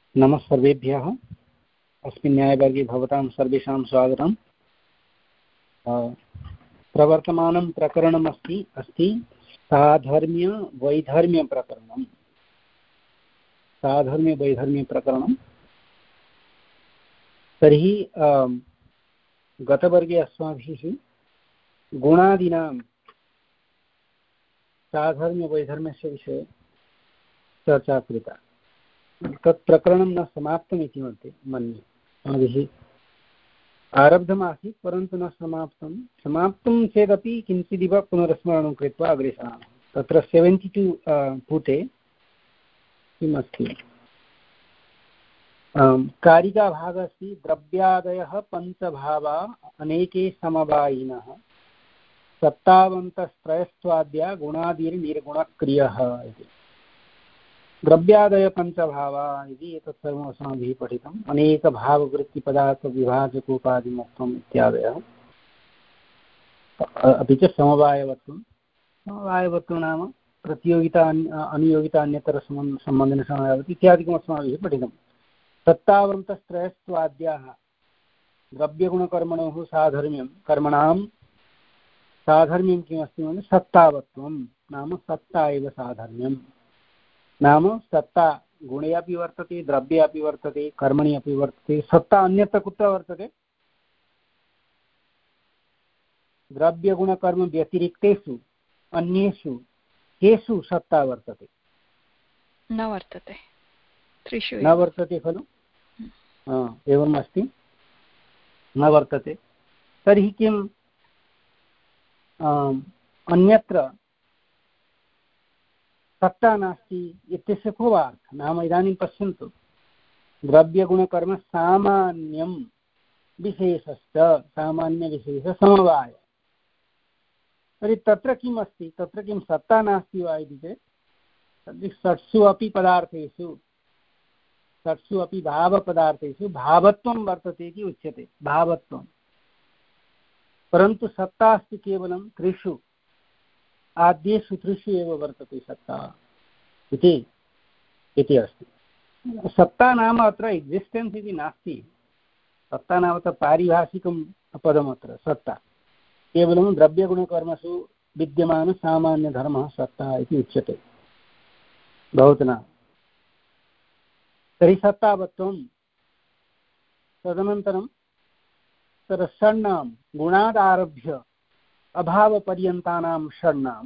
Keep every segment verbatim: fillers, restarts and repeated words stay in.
नमः सर्वेभ्यः। अस्मिन् न्यायवर्गे भवतां सर्वेषां स्वागतम्। प्रवर्तमानं प्रकरणम् अस्ति अस्ति साधर्म्य-वैधर्म्यप्रकरणम्। साधर्म्य-वैधर्म्यप्रकरणं तर्हि गतवर्गे अस्माभिः गुणादीनां साधर्म्य-वैधर्म्यस्य विषये चर्चा कृता। तत् प्रकरणं न समाप्तम् इति मन्ये मन्ये अस्माभिः आरब्धमासीत् परन्तु न समाप्तं समाप्तं चेदपि किञ्चिदिव पुनर्स्मरणं कृत्वा अग्रे सरामः। तत्र सेवेण्टि टु पुटे किम् अस्ति, कारिकाभागः अस्ति द्रव्यादयः पञ्चभावा अनेके समवायिनः सत्तावन्तस्त्रयस्त्वाद्या गुणादिर्निर्गुणक्रियः इति। द्रव्यादय पञ्चभावा इति एतत् सर्वम् अस्माभिः पठितम्। अनेकभाववृत्तिपदार्थविभाजकोपाधिमुक्तम् इत्यादयः। अपि च समवायवत्वं समवायवत्वं नाम प्रतियोगिता अनुयोगिता अन्यतर सम्बन्धेन समवायवत् इत्यादिकम् अस्माभिः पठितम्। सत्तावन्तस्त्रयस्त्वाद्याः द्रव्यगुणकर्मणोः साधर्म्यं कर्मणां साधर्म्यं किमस्ति नाम सत्तावत्वं नाम सत्ता एव साधर्म्यं नाम सत्ता गुणे अपि वर्तते, द्रव्ये अपि वर्तते, कर्मणि अपि वर्तते। सत्ता अन्यत्र कुत्र वर्तते? द्रव्यगुणकर्म व्यतिरिक्तेषु अन्येषु केषु सत्ता वर्तते? न वर्तते, त्रिषु न वर्तते खलु? एवम् अस्ति, न वर्तते। तर्हि किम् अन्यत्र सत्ता नास्ति इत्यस्य को वा अर्थः? नाम इदानीं पश्यन्तु, द्रव्यगुणकर्म सामान्यं विशेषश्च सामान्यविशेषसमवाय। तर्हि तत्र किम् अस्ति? तत्र किं सत्ता नास्ति वा इति चेत् तर्हि षट्सु अपि पदार्थेषु षट्सु अपि भावपदार्थेषु भावत्वं वर्तते इति उच्यते, भावत्वं। परन्तु सत्ता अस्ति केवलं त्रिषु, आद्येषु त्रिषु एव वर्तते सत्ता इति इति अस्ति। सत्ता नाम अत्र एक्सिस्टेन्स् इति नास्ति। सत्ता नाम तत् पारिभाषिकं पदमत्र सत्ता। केवलं द्रव्यगुणकर्मसु विद्यमानसामान्यधर्मः सत्ता इति उच्यते भवतु। तर्हि सत्तावत्वं तदनन्तरं तत्र षण्णां गुणादारभ्य अभावपर्यन्तानां षण्णां।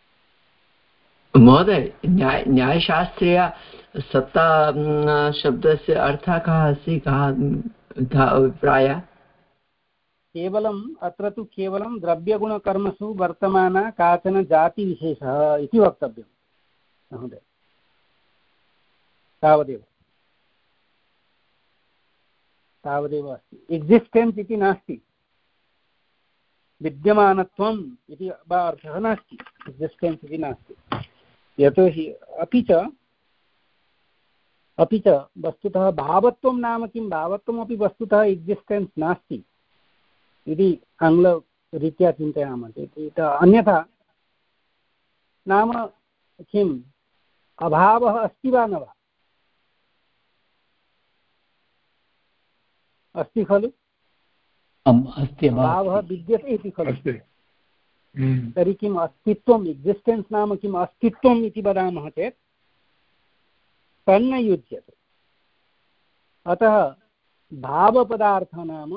महोदय, न्याय न्यायशास्त्रीय सत्ता शब्दस्य अर्थः कः अस्ति, कः अभिप्रायः? केवलम् अत्र तु केवलं द्रव्यगुणकर्मसु वर्तमाना काचन जातिविशेषः इति वक्तव्यं महोदय, तावदेव तावदेव अस्ति। एक्सिस्टेन्स् इति नास्ति, विद्यमानत्वम् इति अर्थः नास्ति, एक्सिस्टेन्स् इति नास्ति। यतोहि अपि च अपि च वस्तुतः भावत्वं नाम किं? भावत्वमपि वस्तुतः एक्सिस्टेन्स् नास्ति इति आङ्ग्लरीत्या चिन्तयामः चेत्। अन्यथा नाम किम्? अभावः अस्ति वा न वा? अस्ति खलु? अभावः विद्यते इति खलु? तर्हि किम् अस्तित्वम्, एक्सिस्टेन्स् नाम किम्? अस्तित्वम् इति वदामः चेत् तन्न युज्यते। अतः भावपदार्थः नाम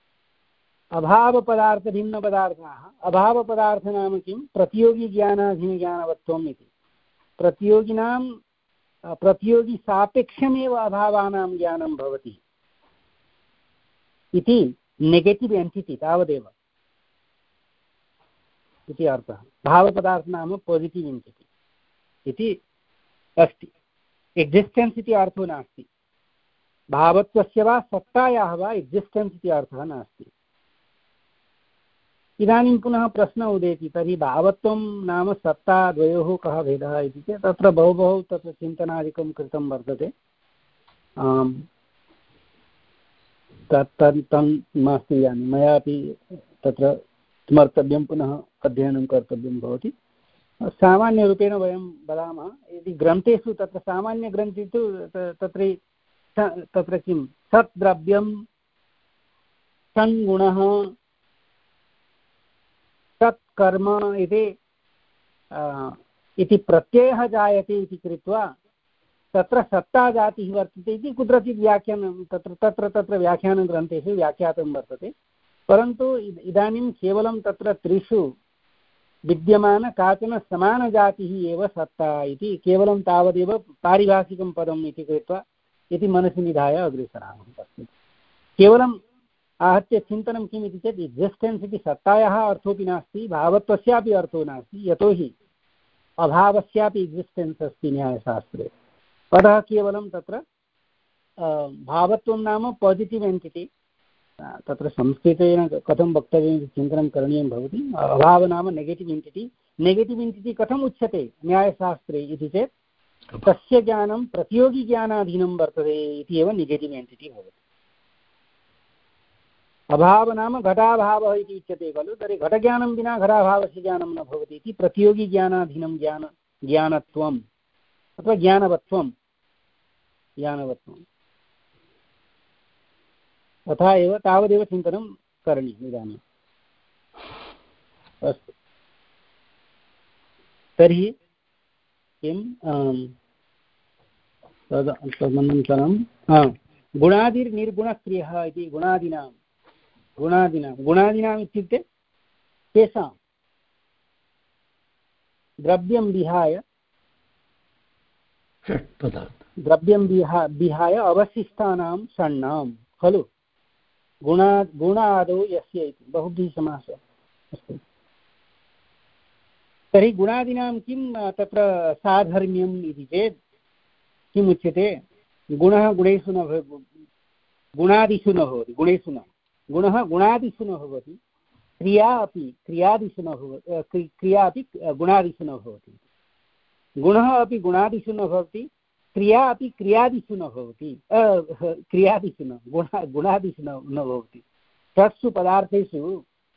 अभावपदार्थभिन्नपदार्थाः। अभावपदार्थ नाम किं? प्रतियोगिज्ञानाधीनज्ञानवत्वम् इति। प्रतियोगिनां प्रतियोगिसापेक्षमेव अभावानां ज्ञानं भवति इति नेगेटिव् एन्टिटि, तावदेव इति अर्थः। भावपदार्थ नाम पासिटिव् एन्टिटि इति अस्ति। एक्सिस्टेन्स् इति अर्थो नास्ति। भावत्वस्य वा सत्तायाः वा एक्सिस्टेन्स् इति अर्थः नास्ति। इदानीं पुनः प्रश्नः उदेति, तर्हि भावत्वं नाम सत्ता द्वयोः कः भेदः इति चेत् तत्र बहु बहु तत्र चिन्तनादिकं कृतं वर्तते। तत् तं नास्ति इदानीं मयापि तत्र स्मर्तव्यं, पुनः अध्ययनं कर्तव्यं भवति। सामान्यरूपेण वयं वदामः, यदि ग्रन्थेषु तत्र सामान्यग्रन्थे तु तत्र तत्र किं सत् द्रव्यं सङ्गुणः सत् कर्म इति इति प्रत्ययः जायते इति कृत्वा तत्र सत्ता जातिः वर्तते इति कुत्रचित् व्याख्यानं तत्र तत्र तत्र व्याख्यानग्रन्थेषु व्याख्यातं वर्तते। परन्तु इदानीं केवलं तत्र त्रिषु विद्यमान काचन समानजातिः एव सत्ता इति केवलं तावदेव पारिभाषिकं पदम् इति कृत्वा इति मनसि निधाय अग्रेसरामः तस्मिन्। केवलम् आहत्य चिन्तनं किम् इति चेत् एक्सिस्टेन्स् इति सत्तायाः अर्थोऽपि नास्ति, भावत्वस्यापि अर्थो नास्ति, यतोहि अभावस्यापि एक्सिस्टेन्स् अस्ति न्यायशास्त्रे। अतः केवलं तत्र भावत्वं नाम पासिटिव् एन्टिटि, तत्र संस्कृतेन कथं वक्तव्यम् इति चिन्तनं करणीयं भवति। अभाव नाम नेगेटिव् एन्टिटि, नेगेटिव् एन्टिटि कथम् उच्यते न्यायशास्त्रे इति चेत् तस्य ज्ञानं प्रतियोगिज्ञानाधीनं वर्तते इति एव नेगेटिव् एन्टिटि भवति। अभाव नाम घटाभावः इति उच्यते खलु, तर्हि घटज्ञानं विना घटाभावस्य ज्ञानं न भवति इति प्रतियोगिज्ञानाधीनं ज्ञान ज्ञानत्वम् अथवा ज्ञानवत्वं ज्ञानवत्वं तथा एव तावदेव चिन्तनं करणीयम् इदानीम्। अस्तु, तर्हि किं तदनन्तरं गुणादिर्निर्गुणक्रियः इति गुणादीनां गुणादीनां गुणादीनाम् इत्युक्ते तेषां द्रव्यं विहाय द्रव्यं विहा विहाय अवशिष्टानां षण्णां खलु गुणा गुणादौ यस्य इति बहुव्रीहिसमासः अस्ति। तर्हि गुणादीनां किं तत्र साधर्म्यम् इति चेत् किम् उच्यते? गुणः गुणेषु न भवति, गुणादिषु न भवति, गुणेषु न, गुणः गुणादिषु न भवति, क्रिया अपि क्रियादिषु न भवति, क्रिया अपि गुणादिषु न भवति, गुणः अपि गुणादिषु न भवति, क्रिया अपि क्रियादिषु न भवति, क्रियादिषु न गुण गुणादिषु न न भवति। षट्सु पदार्थेषु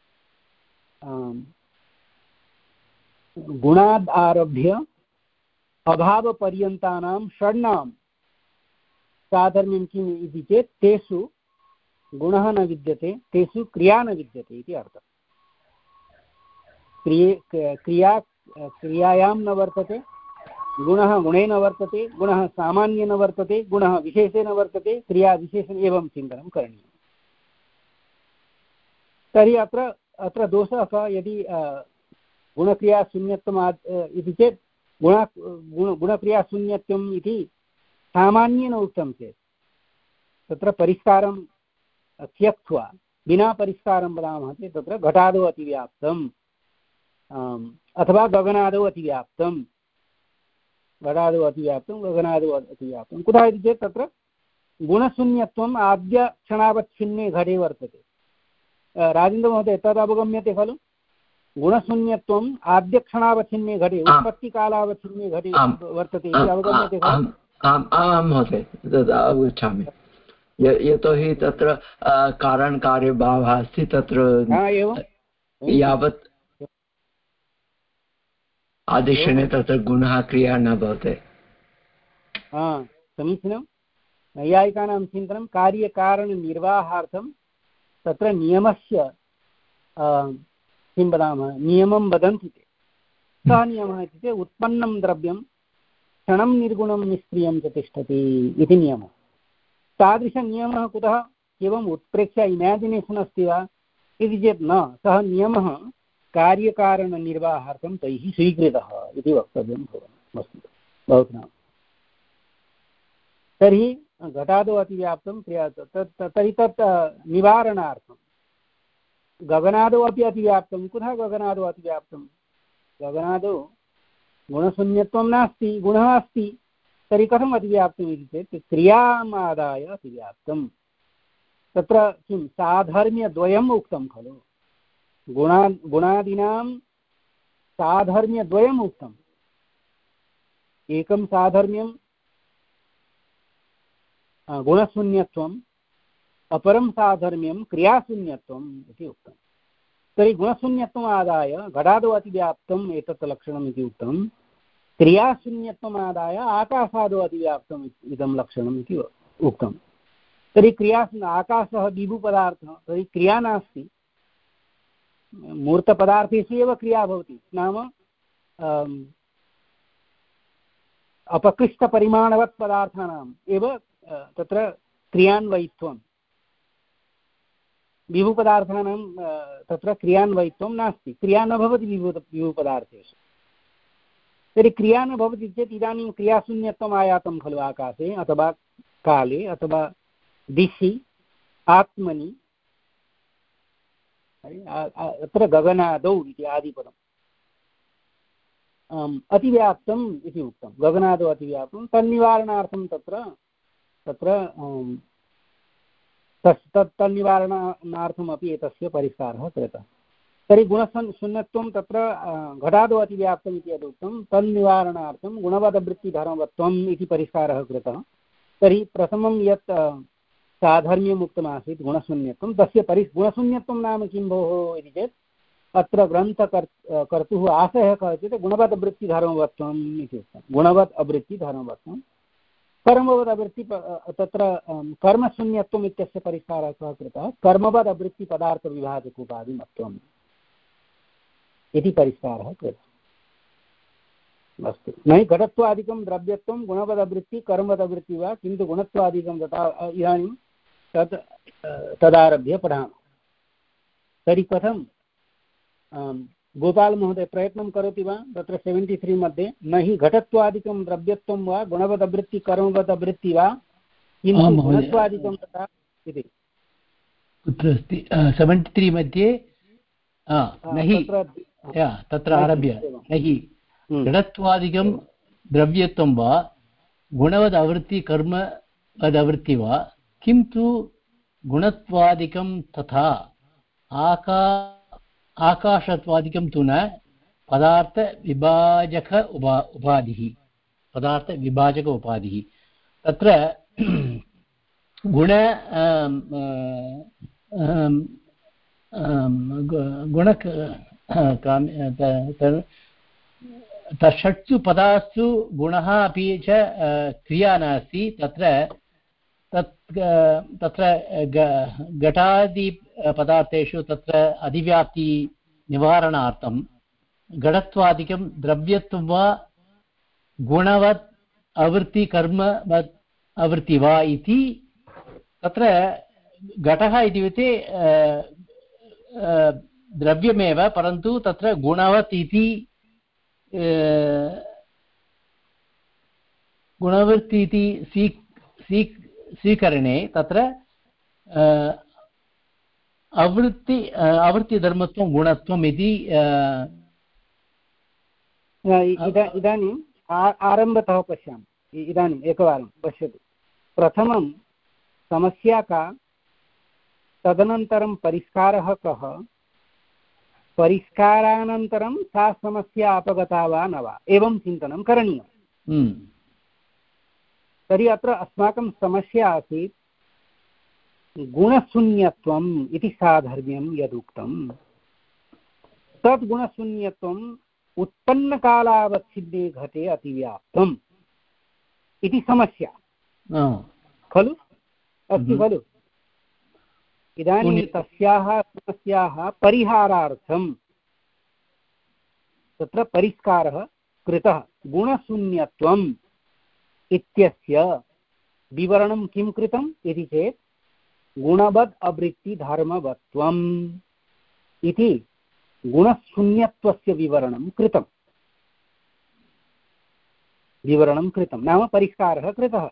गुणाद् आरभ्य अभावपर्यन्तानां षण्णां साधर्म्यं किम् इति चेत् तेषु गुणः न विद्यते, तेषु क्रिया न विद्यते इति अर्थः। क्रिये क्रिया क्रियायां न वर्तते, गुणः गुणे न वर्तते, गुणः सामान्ये न वर्तते, गुणः विशेषे न वर्तते, क्रिया विशेषण एवं चिन्तनं करणीयम्। तर्हि अत्र अत्र दोषः कः? यदि गुणक्रियाशून्यत्वम् इति चेत् गुण गुण गुणक्रियाशून्यत्वम् इति सामान्येन उक्तं चेत् तत्र परिष्कारं त्यक्त्वा विना परिष्कारं वदामः चेत् तत्र घटादौ अतिव्याप्तम् अथवा गगनादौ अतिव्याप्तं, घटादौ अतिव्याप्तं गगनादौ अतिव्याप्तं। कुतः इति चेत् तत्र गुणशून्यत्वम् आद्य क्षणावच्छिन्ने घटे वर्तते। राजेन्द्रमहोदय तद् अवगम्यते खलु? गुणशून्यत्वम् आद्य क्षणावच्छिन्ने घटे उत्पत्तिकालावच्छिन्ने घटे वर्तते इति अवगम्यते खलु? आम् आं महोदय, तद् अवगच्छामि। यतोहि तत्र कारणकार्यभावः अस्ति, तत्र यावत् आदिक्षणे तत्र गुणः क्रिया न भवति। समीचीनं। नैयायिकानां चिन्तनं कार्यकारणनिर्वाहार्थं तत्र नियमस्य किं वदामः, नियमं वदन्ति ते। सः नियमः इति चेत् उत्पन्नं द्रव्यं क्षणं निर्गुणं निष्क्रियं च तिष्ठति इति नियमः। तादृशनियमः कुतः? केवलम् उत्प्रेक्ष्य इमेजिनेशन् अस्ति वा इति चेत् न, सः नियमः कार्यकारणनिर्वाहार्थं तैः स्वीकृतः इति वक्तव्यं भवति भवति। तर्हि घटादौ अतिव्याप्तं क्रिया तत् तर्हि तत् निवारणार्थं गगनादौ अपि अतिव्याप्तं। कुतः गगनादौ अतिव्याप्तं? गगनादौ गुणशून्यत्वं नास्ति, गुणः अस्ति, तर्हि कथम् अतिव्याप्तम् इति चेत् क्रियाम् आदाय अतिव्याप्तं। तत्र किं साधर्म्यद्वयम् उक्तं खलु, गुणा गुणादीनां साधर्म्यद्वयम् उक्तम्। एकं साधर्म्यं गुणशून्यत्वम्, अपरं साधर्म्यं क्रियाशून्यत्वम् इति उक्तं। तर्हि गुणशून्यत्वम् आदाय घटादौ अतिव्याप्तम् एतत् लक्षणम् इति उक्तं, क्रियाशून्यत्वम् आदाय आकाशादौ अतिव्याप्तम् इदं लक्षणम् इति उक्तं। तर्हि क्रिया आकाशः विभुपदार्थः, तर्हि क्रिया नास्ति, मूर्तपदार्थेषु एव क्रिया भवति, नाम अपकृष्टपरिमाणवत् पदार्थानाम् एव तत्र क्रियान्वयित्वं, विभुपदार्थानां तत्र क्रियान्वयित्वं नास्ति, क्रिया न भवति विभु विभुपदार्थेषु। तर्हि क्रिया न भवति चेत् इदानीं क्रियाशून्यत्वम् आयातं खलु आकाशे अथवा काले अथवा दिशि आत्मनि, अत्र गगनादौ इति आदिपदम् अतिव्याप्तम् इति उक्तं, गगनादौ अतिव्याप्तं, तन्निवारणार्थं तत्र तत्र तत् तन्निवारणार्थमपि एतस्य परिष्कारः कृतः। तर्हि गुणशून्यत्वं तत्र घटादौ अतिव्याप्तम् इति यदुक्तं, तन्निवारणार्थं गुणवदवृत्तिधर्मवत्वम् इति परिष्कारः कृतः। तर्हि प्रथमं यत् साधर्म्यम् उक्तमासीत् गुणशून्यत्वं, तस्य परि गुणशून्यत्वं नाम किं भोः इति चेत् अत्र ग्रन्थकर् कर्तुः आशयः कः चेत् गुणवद् अवृत्तिधर्मवत्वम् इति उक्तं। गुणवद् अवृत्तिधर्मवत्वं कर्मवद् अवृत्ति तत्र कर्मशून्यत्वम् इत्यस्य परिष्कारः कः कृतः, कर्मवद् अवृत्तिपदार्थविभाजकोपाधिमत्वम् इति परिष्कारः कृतः। अस्तु, न हि घटत्वादिकं द्रव्यत्वं गुणवदवृत्ति कर्मवदवृत्ति वा, किन्तु गुणत्वादिकं तथा इदानीं तत् तदारभ्य पठामः। तर्हि कथं गोपालमहोदय प्रयत्नं करोति वा तत्र सेवेण्टि त्री मध्ये, न हि घटत्वादिकं द्रव्यत्वं वा गुणवदवृत्ति कर्मवदवृत्ति वा, किन्तु गुणत्वादिकं तथा इति कुत्र अस्ति? सेवेण्टि त्री मध्ये तत्र आरभ्य न हि घटत्वादिकं द्रव्यत्वं वा गुणवदवृत्ति कर्मवदवृत्ति वा, किन्तु गुणत्वादिकं तथा आका आकाशत्वादिकं तु न पदार्थविभाजक उपा उपाधिः पदार्थविभाजक उपाधिः। तत्र गुण गुण षट्सु पदार्थु गुणः अपि च क्रिया नास्ति। तत्र तत् तत्र घटादि पदार्थेषु तत्र अधिव्याप्ति निवारणार्थं घटत्वादिकं द्रव्यत्वं वा गुणवत् आवृत्ति कर्मवत् आवृत्ति वा इति, तत्र घटः इत्युक्ते द्रव्यमेव, परन्तु तत्र गुणवत् इति गुणवृत्ति इति स्वी स्वी स्वीकरणे तत्र आवृत्ति आवृत्तिधर्मत्वं गुणत्वम् इति। इदानीम् आरम्भतः पश्यामः। इदानीम् एकवारं पश्यतु। प्रथमं समस्या का, तदनन्तरं परिष्कारः कः, परिष्कारानन्तरं सा समस्या अपगता वा न वा, एवं चिन्तनं करणीयम्। तर्हि अत्र अस्माकं समस्या आसीत् गुणशून्यत्वम् इति साधर्म्यं यदुक्तं, तद् गुणशून्यत्वम् उत्पन्नकालावच्छिन्ने घटे अतिव्याप्तम् इति समस्या खलु, अस्ति खलु। इदानीं तस्याः समस्याः परिहारार्थं तत्र परिष्कारः कृतः। गुणशून्यत्वम् इत्यस्य विवरणं किं कृतम् इति चेत् गुणवद् अवृत्तिधर्मवत्वम् इति गुणशून्यत्वस्य विवरणं कृतम् विवरणं कृतं नाम परिष्कारः कृतः।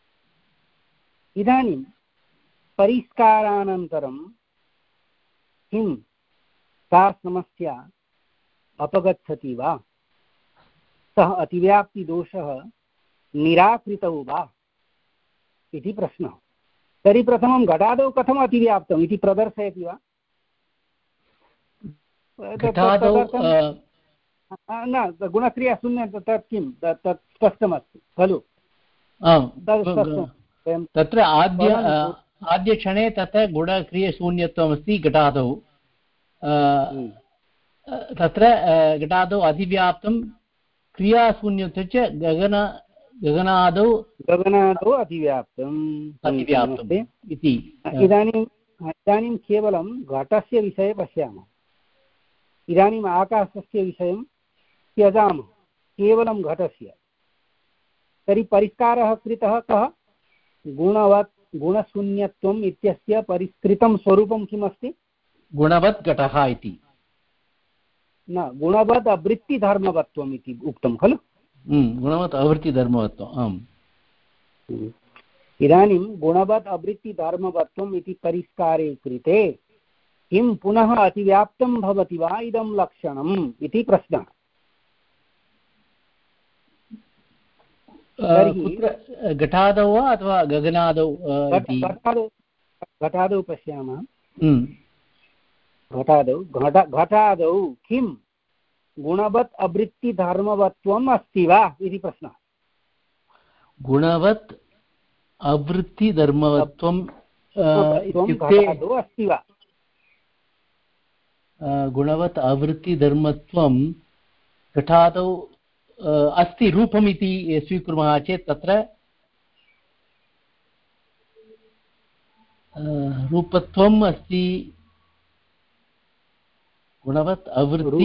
इदानीं परिष्कारानन्तरं किं सा समस्या अपगच्छति वा, सः अतिव्याप्तिदोषः निराकृतौ वा इति प्रश्नः। तर्हि प्रथमं घटादौ कथम् अतिव्याप्तम् इति प्रदर्शयति वा? न गुणक्रिया शून्य तत् किं तत् स्पष्टमस्ति खलु। तत्र आद्य आद्यक्षणे तत्र गुणक्रियशून्यत्वमस्ति घटादौ। तत्र घटादौ अतिव्याप्तं क्रियाशून्यत्वं च गगन गगनादौ गगनादौ अतिव्याप्तम् अतिव्याप्तम् इति। इदानीम् इदानीं केवलं घटस्य विषये पश्यामः। इदानीम् आकाशस्य विषयं त्यजामः, केवलं घटस्य। तर्हि परिष्कारः कृतः कः? गुणवत् गुणशून्यत्वम् इत्यस्य परिष्कृतं स्वरूपं किमस्ति? गुणवत् घटः इति न, गुणवद् अवृत्तिधर्मवत्वम् इति उक्तं खलु? गुणवत् अवृत्तिधर्मवत्वम्। आम्। इदानीं गुणवत् अवृत्तिधर्मवत्वम् इति परिष्कारे कृते किं पुनः अतिव्याप्तं भवति वा इदं लक्षणम् इति प्रश्नः। कुत्र, घटादौ वा अथवा गगनादौ? घटादौ घटादौ पश्यामः। घटादौ घट घटादौ किं गुणवत् अवृत्तिधर्मवत्वम् अस्ति वा इति प्रश्नः। गुणवत् अवृत्तिधर्मवत्वम् इत्युक्ते अस्ति वा? गुणवत् अवृत्तिधर्मत्वं घटादौ अस्ति, रूपमिति स्वीकुर्मः चेत् तत्र रूपत्वम् अस्ति। गुणवत् अवृत्ति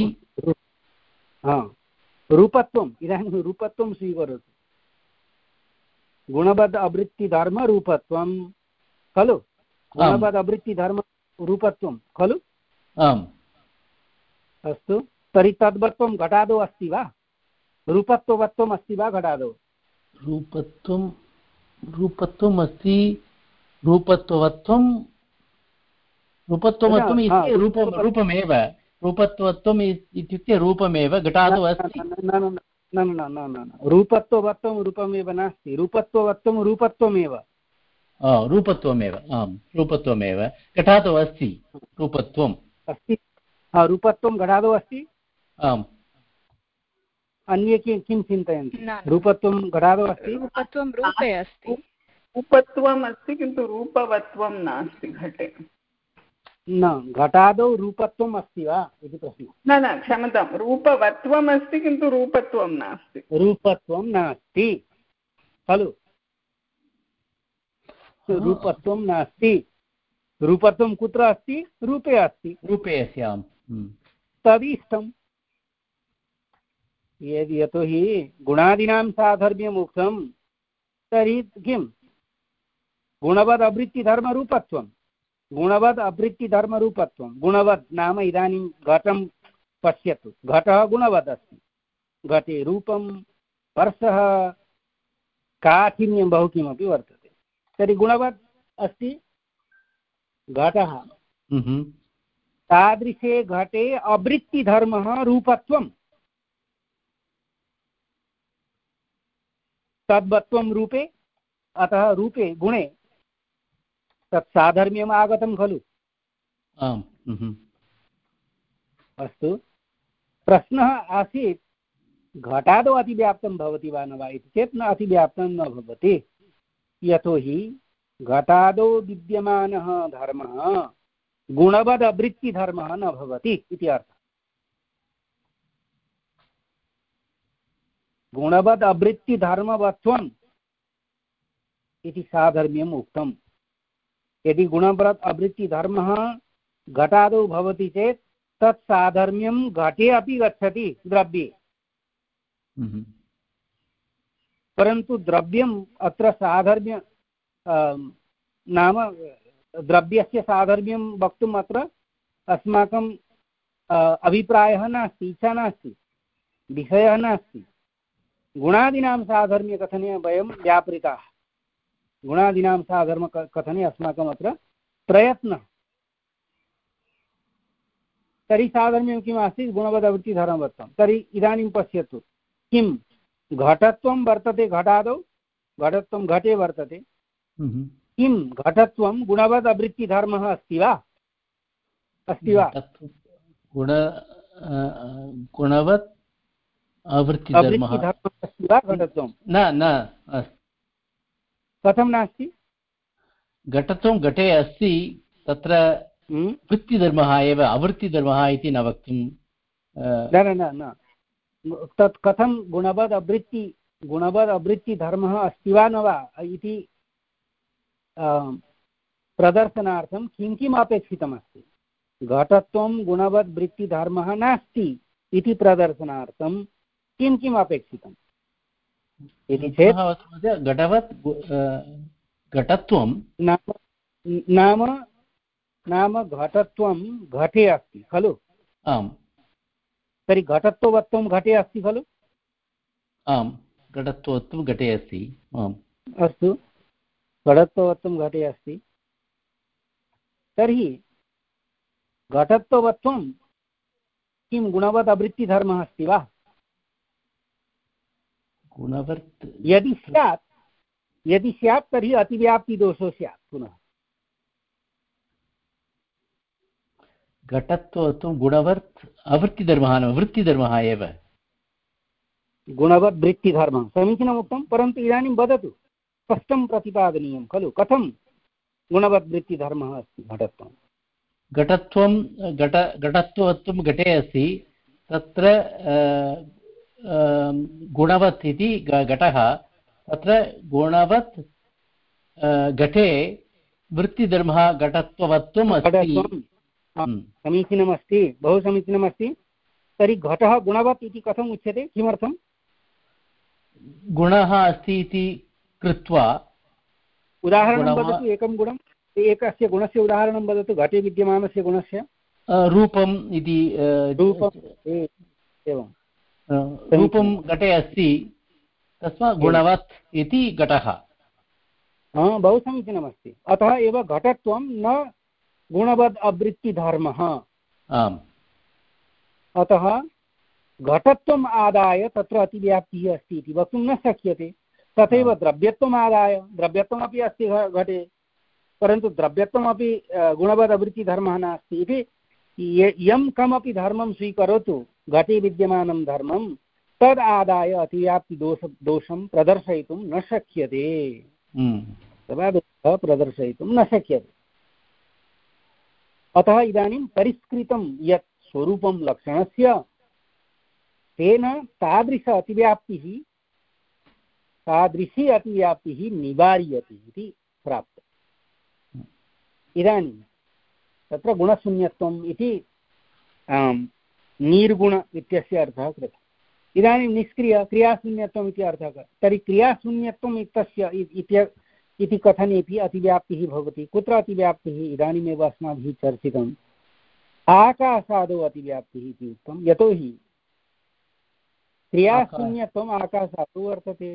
रूपत्वम्, इदानीं रूपत्वं स्वीकरोतु। गुणवद् अवृत्तिधर्मरूपत्वं खलु? गुणवद् अवृत्तिधर्मरूपत्वं खलु? आम्। अस्तु, तर्हि तद्वत्वं घटादौ अस्ति वा? रूपत्ववत्वम् अस्ति वा घटादौ? रूपत्वं रूपत्वम् अस्ति। रूपत्ववत्वं रूपत्ववत्वम् इत्युक्ते रूपं रूपमेव। रूपत्वत्वम् इत्युक्ते रूपमेव घटादौ अस्ति। न न न न रूपत्ववत्वं रूपमेव नास्ति, रूपत्ववत्वं रूपत्वमेव। रूपत्वमेव, आम्, रूपत्वमेव घटादौ अस्ति। रूपत्वम् अस्ति, रूपत्वं घटादौ अस्ति। आम्। अन्ये किं किं चिन्तयन्ति? रूपत्वं घटादौ अस्ति, रूपत्वं रूपे अस्ति। रूपत्वम् अस्ति किन्तु रूपवत्वं नास्ति घटे। न, घटादौ रूपत्वम् अस्ति वा इति प्रश्नः। न न क्षम्यतां, रूपवत्वम् अस्ति किन्तु रूपत्वं नास्ति। रूपत्वं नास्ति खलु? रूपत्वं नास्ति। रूपत्वं कुत्र अस्ति? रूपे अस्ति। रूपे अस्ति, आम्। तदिष्टम्। यदि यतोहि गुणादीनां साधर्म्यम् उक्तं तर्हि किं? गुणवद् अवृत्तिधर्मरूपत्वं। गुणवद् अवृत्तिधर्मरूपत्वं। गुणवद् नाम इदानीं घटं पश्यतु, घटः गुणवद् अस्ति। घटे रूपं, स्पर्शः, काठिन्यं बहु किमपि वर्तते। तर्हि गुणवद् अस्ति घटः। तादृशे घटे अवृत्तिधर्मः रूपत्वं। तद्वत्वं रूपे, अतः रूपे गुणे तत् साधर्म्यम् आगतं खलु? आम्। अस्तु, प्रश्नः आसीत् घटादौ अतिव्याप्तं भवति वा न वा इति चेत् न, अतिव्याप्तं न भवति। यतोहि घटादौ विद्यमानः धर्मः गुणवद् अवृत्तिधर्मः न भवति इति अर्थः। गुणवद् अवृत्तिधर्मवत्वम् इति साधर्म्यम् उक्तम्। यदि गुणवद् अवृत्तिधर्मः घटादौ भवति चेत् तत् साधर्म्यं घटे अपि गच्छति द्रव्ये। परन्तु द्रव्यम् अत्र साधर्म्य नाम द्रव्यस्य साधर्म्यं वक्तुम् अत्र अस्माकं अभिप्रायः नास्ति, इच्छा नास्ति, विषयः नास्ति। गुणादीनां साधर्म्यकथने वयं व्यापृताः। गुणादीनां साधर्मकथने अस्माकम् अत्र प्रयत्नः। तर्हि साधर्म्यं किम् आसीत्? गुणवदवृत्तिधर्मवत्वं। तर्हि इदानीं पश्यतु, किं घटत्वं वर्तते घटादौ? घटत्वं घटे वर्तते। किं घटत्वं गुणवद् अवृत्तिधर्मः अस्ति वा? अस्ति वा? गुण गुणवत् अवृत्तिधर्मः अस्ति वा घटत्वं? न न। कथं नास्ति? घटत्वं घटे अस्ति, तत्र वृत्तिधर्मः एव, अवृत्तिधर्मः इति न वक्तुं। न न न, तत् कथं गुणवद् अवृत्ति गुणवद् अवृत्तिधर्मः अस्ति वा न वा इति प्रदर्शनार्थं किं किम् अपेक्षितमस्ति। घटत्वं गुणवद् वृत्तिधर्मः नास्ति इति प्रदर्शनार्थं किं किम् अपेक्षितम् इति चेत् घटवत् घटत्वं नाम नाम नाम घटत्वं घटे अस्ति खलु। आम्। तर्हि घटत्ववत्वं घटे अस्ति खलु। आम्, घटत्ववत्वं घटे अस्ति। आम्, अस्तु, घटत्ववत्वं घटे अस्ति। तर्हि घटत्ववत्वं किं गुणवद् अवृत्तिधर्मः अस्ति वा? गुणवत् यदि स्यात् यदि स्यात् तर्हि अतिव्याप्तिदोषो स्यात्। पुनः घटत्वत्वं गुणवत् अवृत्तिधर्मः न वृत्तिधर्मः एव। गुणवद् वृत्तिधर्मः समीचीनम् उक्तं, परन्तु इदानीं वदतु, स्पष्टं प्रतिपादनीयं खलु, कथं गुणवद् वृत्तिधर्मः अस्ति घटत्वं। घटत्वं घट घटत्वत्वं घटे अस्ति, तत्र गुणवत् इति घटः, तत्र गुणवत् घटे वृत्तिधर्मः घटत्ववत्वम् अस्ति। समीचीनमस्ति, बहु समीचीनमस्ति। तर्हि घटः गुणवत् इति कथम् उच्यते, किमर्थं? गुणः अस्ति इति कृत्वा। उदाहरणं वदतु, एकं गुणम्, एकस्य गुणस्य उदाहरणं वदतु, घटे विद्यमानस्य गुणस्य। रूपम् इति। रूपम्, एवं रूपं घटे अस्ति, तस्मात् गुणवत् इति घटः। बहु समीचीनमस्ति। अतः एव घटत्वं न गुणवद् अवृत्तिधर्मः। आम्। अतः घटत्वम् आदाय तत्र अतिव्याप्तिः अस्ति इति वक्तुं न शक्यते। तथैव द्रव्यत्वम् आदाय, द्रव्यत्वमपि अस्ति घटे, परन्तु द्रव्यत्वमपि गुणवद् अवृत्तिधर्मः नास्ति इति यं कमपि धर्मं स्वीकरोतु, घटे विद्यमानं धर्मं, तद् आदाय अतिव्याप्तिदोष दोषं प्रदर्शयितुं न शक्यते। तदा दोषः प्रदर्शयितुं न शक्यते। अतः इदानीं परिष्कृतं यत् स्वरूपं लक्षणस्य, तेन तादृश अतिव्याप्तिः तादृशी अतिव्याप्तिः निवार्यते इति प्राप्तम्। इदानीं तत्र गुणशून्यत्वम् इति निर्गुण इत्यस्य अर्थः कृतः। इदानीं निष्क्रिय क्रियाशून्यत्वम् इति अर्थः। तर्हि क्रियाशून्यत्वम् इत्यस्य इति कथनेपि अतिव्याप्तिः भवति। कुत्र अतिव्याप्तिः? इदानीमेव अस्माभिः चर्चितम्, आकाशादौ अतिव्याप्तिः इति उक्तं। यतोहि क्रियाशून्यत्वम् आकाशादौ वर्तते,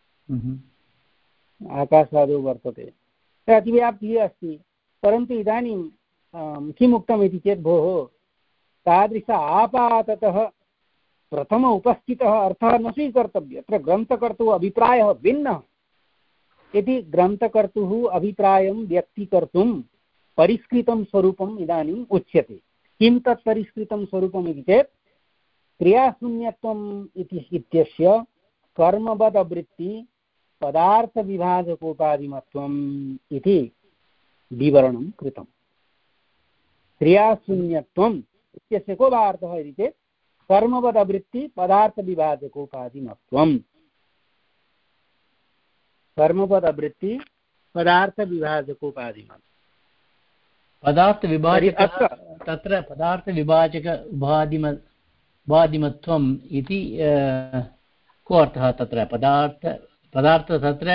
आकाशादौ वर्तते, अतिव्याप्तिः अस्ति। परन्तु इदानीं किम् उक्तम् इति चेत्, भोः तादृश आपाततः प्रथम उपस्थितः अर्थः न स्वीकर्तव्यः। अत्र ग्रन्थकर्तुः अभिप्रायः भिन्नः। यदि ग्रन्थकर्तुः अभिप्रायं व्यक्तीकर्तुं परिष्कृतं स्वरूपम् इदानीम् उच्यते। किं तत् परिष्कृतं स्वरूपम् इति चेत्, क्रियाशून्यत्वम् इति इत्यस्य कर्मवद् अवृत्ति पदार्थविभाजकोपादिमत्वम् इति विवरणं कृतम्। क्रियाशून्यत्वम् इत्यस्य को वा अर्थः इति चेत्, कर्मवद् अवृत्ति पदार्थविभाजकोपादिमत्वम्। कर्मवद् अवृत्ति पदार्थविभाजकोपादिमत्वम्। पदार्थविभाजक तत्र पदार्थविभाजक उपादिम उपादिमत्वम् इति को अर्थः तत्र? पदार्थ पदार्थ तत्र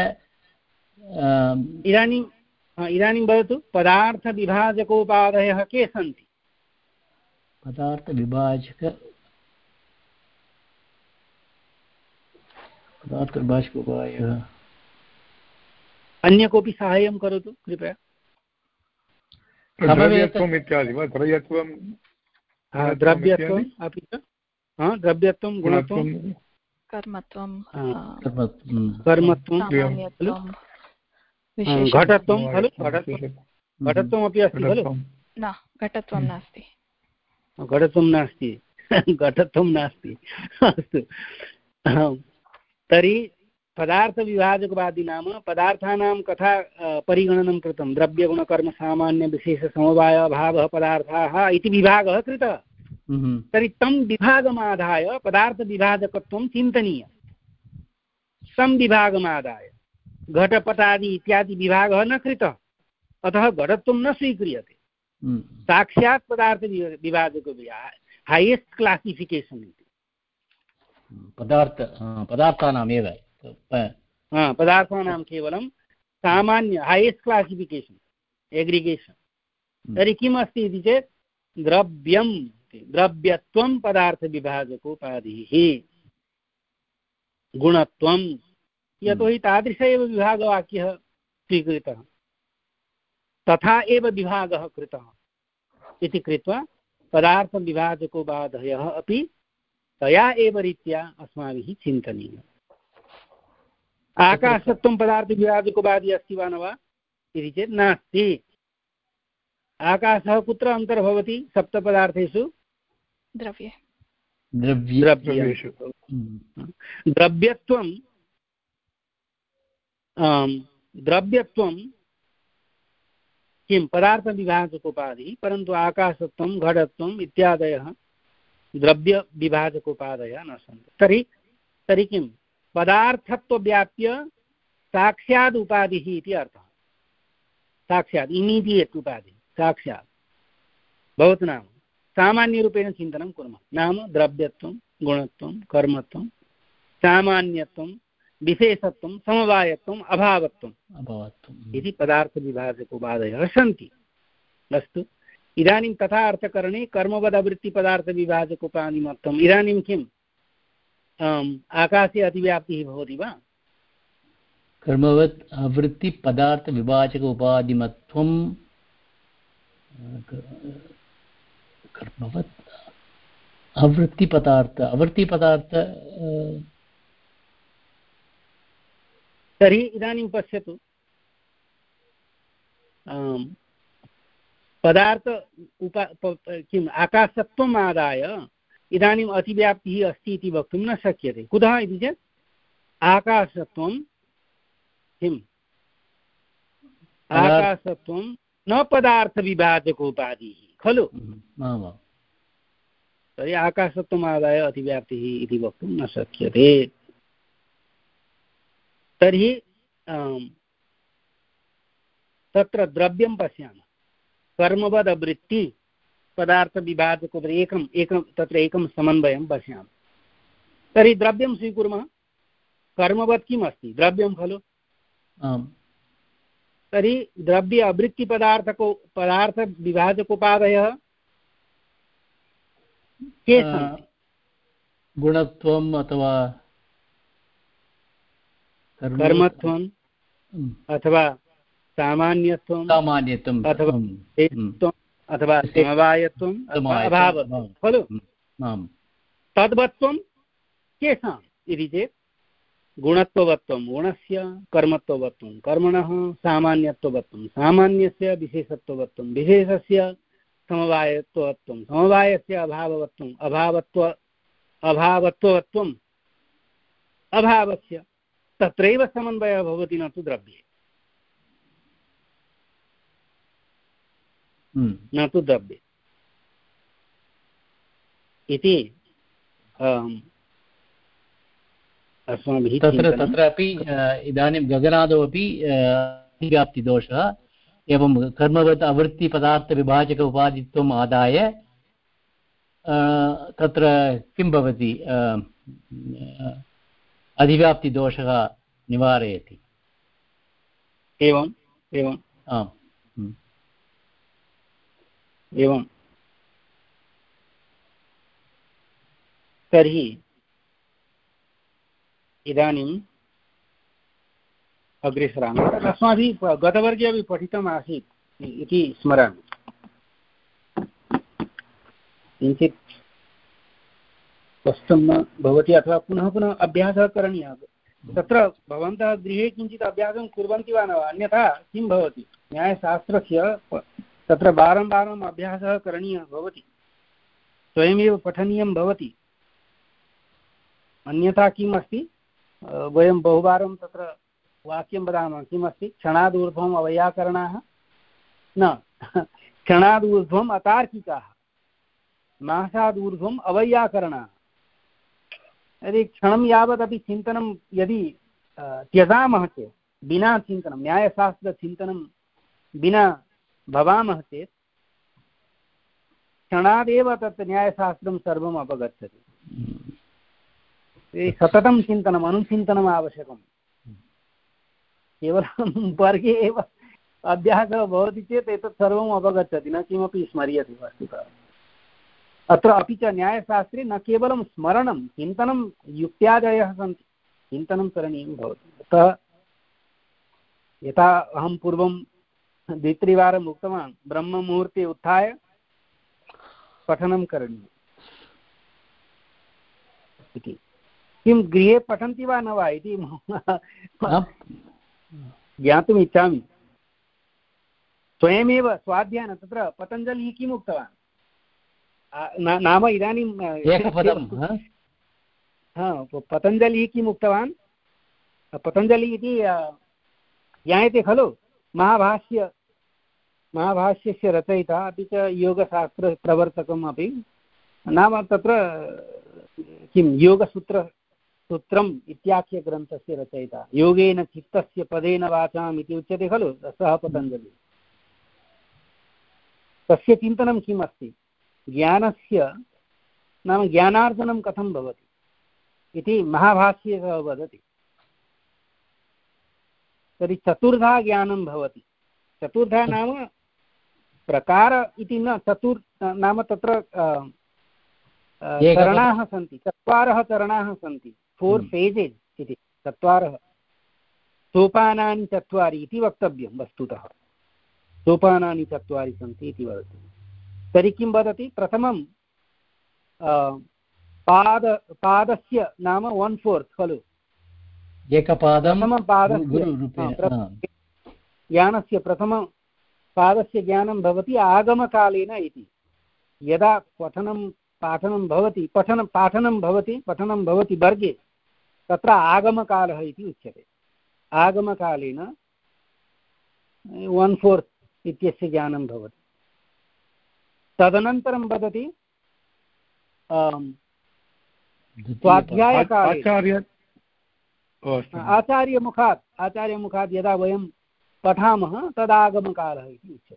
इदानीं इदानीं वदतु, पदार्थविभाजकोपादयः के सन्ति? पदार्थविभाजक पदार्थविभाजकोपायः। अन्य कोऽपि साहाय्यं करोतु कृपया। द्रव्यत्वम् इत्यादि वा? द्रव्यत्वं द्रव्यत्वम् अपि च द्रव्यत्वं गुणत्वं कर्मत्वं कर्मत्वं घटत्वं खलु। घटत्वमपि अस्ति खलु? न, घटत्वं नास्ति। घटत्वं नास्ति घटत्वं नास्ति अस्तु। तर्हि पदार्थविभाजकवादी नाम पदार्थानां कथा परिगणनं कृतं। द्रव्यगुणकर्मसामान्यविशेषसमवायभावः पदार्थाः इति विभागः कृतः। तर्हि तं विभागमाधाय पदार्थविभाजकत्वं चिन्तनीयम्। तं विभागमादाय घटपटादि इत्यादि विभागः न कृतः, अतः घटत्वं न स्वीक्रियते। साक्षात् पदार्थ विभाजको हाईएस्ट क्लासिफिकेशन इति पदार्थ पदार्थानामेव पदार्थानां केवलं सामान्य हाईएस्ट क्लासिफिकेशन एग्रिगेशन। तर्हि किम् अस्ति इति चेत् द्रव्यं द्रव्यत्वं पदार्थविभाजकोपाधिः गुणत्वं, यतोहि तादृश एव विभागवाक्यः स्वीकृतः, तथा एव विभागः कृतः इति कृत्वा पदार्थविभाजकोपाधयः अपि तया एव रीत्या अस्माभिः चिन्तनीयम्। आकाशत्वं पदार्थविभाजकोपाधिः अस्ति वा न वा इति चेत् नास्ति। आकाशः कुत्र अन्तर्भवति सप्तपदार्थेषु? द्रव्ये द्रव्येषु। द्रव्यत्वं द्रव्यत्वं किं पदार्थविभाजकोपाधिः, परन्तु आकाशत्वं घटत्वम् इत्यादयः द्रव्यविभाजकोपाधयः न सन्ति। तर्हि तर्हि किं पदार्थत्वव्याप्य साक्षात् उपाधिः इति अर्थः। साक्षात् इमीडियेट् उपाधिः साक्षात् भवतु नाम सामान्यरूपेण चिन्तनं कुर्मः। नाम द्रव्यत्वं गुणत्वं कर्मत्वं सामान्यत्वं विशेषत्वं समवायत्वम् अभावत्वम् इति पदार्थविभाजकोपाधयः सन्ति। अस्तु, इदानीं तथा अर्थकरणे कर्मवदवृत्तिपदार्थविभाजकोपाधिमत्वम् इदानीं किम् आकाशे अतिव्याप्तिः भवति वा? कर्मवत् आवृत्तिपदार्थविभाजक उपाधिमत्वं कर्मवत् आवृत्तिपदार्थ आवृत्तिपदार्थ तर्हि इदानीं पश्यतु, पदार्थ उप किम् आकाशत्वम् आदाय इदानीम् अतिव्याप्तिः अस्ति इति वक्तुं न शक्यते। कुतः इति चेत् आकाशत्वं किम् आकाशत्वं न पदार्थविभाजकोपाधिः खलु। तर्हि आकाशत्वम् आदाय अतिव्याप्तिः इति वक्तुं न शक्यते। तर्हि तत्र द्रव्यं पश्यामः, कर्मवद् अवृत्ति पदार्थविभाजको एकम् एकं तत्र एकं समन्वयं पश्यामः। तर्हि द्रव्यं स्वीकुर्मः, कर्मवत् किम् अस्ति? द्रव्यं खलु। तर्हि द्रव्य अवृत्तिपदार्थको पदार्थविभाजकोपाधयः के सन्ति? गुणत्वम् अथवा कर्मत्वम् अथवा सामान्यत्वं सामान्यत्वम् अथवा अथवा समवायत्वम् अभावत्वं खलु। तद्वत्वं केषाम् इति चेत् गुणत्ववत्वं गुणस्य, कर्मत्ववत्वं कर्मणः, सामान्यत्ववत्वं सामान्यस्य, विशेषत्ववत्वं विशेषस्य, समवायत्ववत्वं समवायस्य, अभाववत्वम् अभावत्व अभावत्ववत्वम् अभावस्य। तत्रैव समन्वयः भवति, न तु द्रव्ये, न तु द्रव्ये इति अस्माभिः तत्र तत्रापि इदानीं गगनादौ अपि अतिव्याप्तिदोषः एवं कर्मवत् आवृत्तिपदार्थविभाजक उपाधित्वम् आदाय तत्र किं भवति अधिव्याप्तिदोषः निवारयति। एवम् एवम् आम् एवं तर्हि इदानीम् अग्रे सरामः। अस्माभिः गतवर्गे अपि पठितम् आसीत् इति स्मरामि। किञ्चित् स्पष्टं न भवति अथवा पुनः पुनः अभ्यासः करणीयः। तत्र भवन्तः गृहे किञ्चित् अभ्यासं कुर्वन्ति वा न वा? अन्यथा किं भवति, न्यायशास्त्रस्य तत्र वारं वारम् अभ्यासः करणीयः भवति, स्वयमेव पठनीयं भवति। अन्यथा किम् अस्ति, वयं बहुवारं तत्र वाक्यं वदामः, किमस्ति, क्षणादूर्ध्वम् अवैयाकरणाः न क्षणादूर्ध्वम् अतार्किकाः मासादूर्ध्वम् अवैयाकरणाः। यदि क्षणं यावदपि चिन्तनं यदि त्यजामः चेत् विना चिन्तनं न्यायशास्त्रचिन्तनं विना भवामः चेत् क्षणादेव तत् न्यायशास्त्रं सर्वम् अपगच्छति। सततं चिन्तनम् अनुचिन्तनम् आवश्यकं। केवलं वर्गे एव अभ्यासः भवति चेत् एतत् सर्वम् अपगच्छति, न किमपि स्मर्यते वस्तुतः। अत्र अपि च न्यायशास्त्रे न केवलं स्मरणं, चिन्तनं युक्त्यादयः सन्ति, चिन्तनं करणीयं भवति। अतः यथा अहं पूर्वं द्वित्रिवारम् उक्तवान्, ब्रह्ममुहूर्ते उत्थाय पठनं करणीयम् इति। किं गृहे पठन्ति वा न वा इति ज्ञातुम् इच्छामि। स्वयमेव स्वाध्यायेन तत्र पतञ्जलिः किम् उक्तवान् नाम इदानीं पतञ्जलिः किम् उक्तवान्, पतञ्जलिः इति ज्ञायते खलु, महाभाष्य महाभाष्यस्य रचयिता अपि च योगशास्त्रप्रवर्तकम् अपि। नाम तत्र किं योगसूत्र सूत्रम् इत्याख्यग्रन्थस्य रचयिता, योगेन चित्तस्य पदेन वाचाम् इति उच्यते खलु, सः पतञ्जलिः। तस्य चिन्तनं किम् अस्ति, ज्ञानस्य नाम ज्ञानार्जनं कथं भवति इति महाभाष्ये सः वदति। तर्हि चतुर्धा ज्ञानं भवति। चतुर्धा नाम प्रकार इति न, चतुर् नाम तत्र चरणाः सन्ति, चत्वारः चरणाः सन्ति, फोर् फेजेस् इति, चत्वारः सोपानानि चत्वारि इति वक्तव्यं वस्तुतः। सोपानानि चत्वारि सन्ति इति वदति। तर्हि किं वदति, प्रथमं पाद पादस्य नाम वन् फोर्त् खलु, एकपादं पादस्य ज्ञानस्य प्रथमपादस्य ज्ञानं भवति आगमकालेन इति। यदा पठनं पाठनं भवति पठनं पाठनं भवति पठनं भवति वर्गे, तत्र आगमकालः इति उच्यते। आगमकालेन वन् फोर्त् इत्यस्य ज्ञानं भवति। तदनन्तरं वदति स्वाध्यायकाले आचार्यमुखात् आचार्यमुखात् यदा वयं पठामः तदागमकालः इति उच्यते।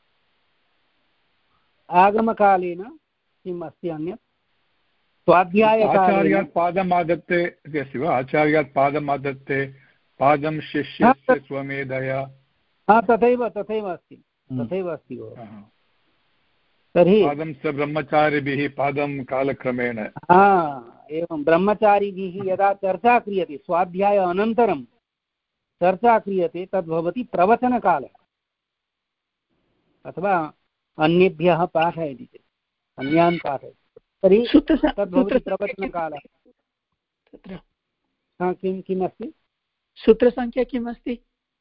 आगमकालेन किम् अस्ति अन्यत्, स्वाध्यायकार्यात् पादमादत्ते इति अस्ति वा, आचार्यात् पादमादत्ते पादं शिष्यस्य स्वमेधया। हा तथैव तथैव अस्ति तथैव अस्ति भो। तर्हि पादं स ब्रह्मचारिभिः पादं कालक्रमेण। हा एवं ब्रह्मचारिभिः यदा चर्चा क्रियते, स्वाध्याय अनन्तरं चर्चा क्रियते, तद्भवति प्रवचनकालः अथवा अन्येभ्यः पाठयति चेत् अन्यान् पाठयति तर्हि तद्भवति प्रवचनकालः। तत्र किं किम् अस्ति, सूत्रसङ्ख्या किम् अस्ति,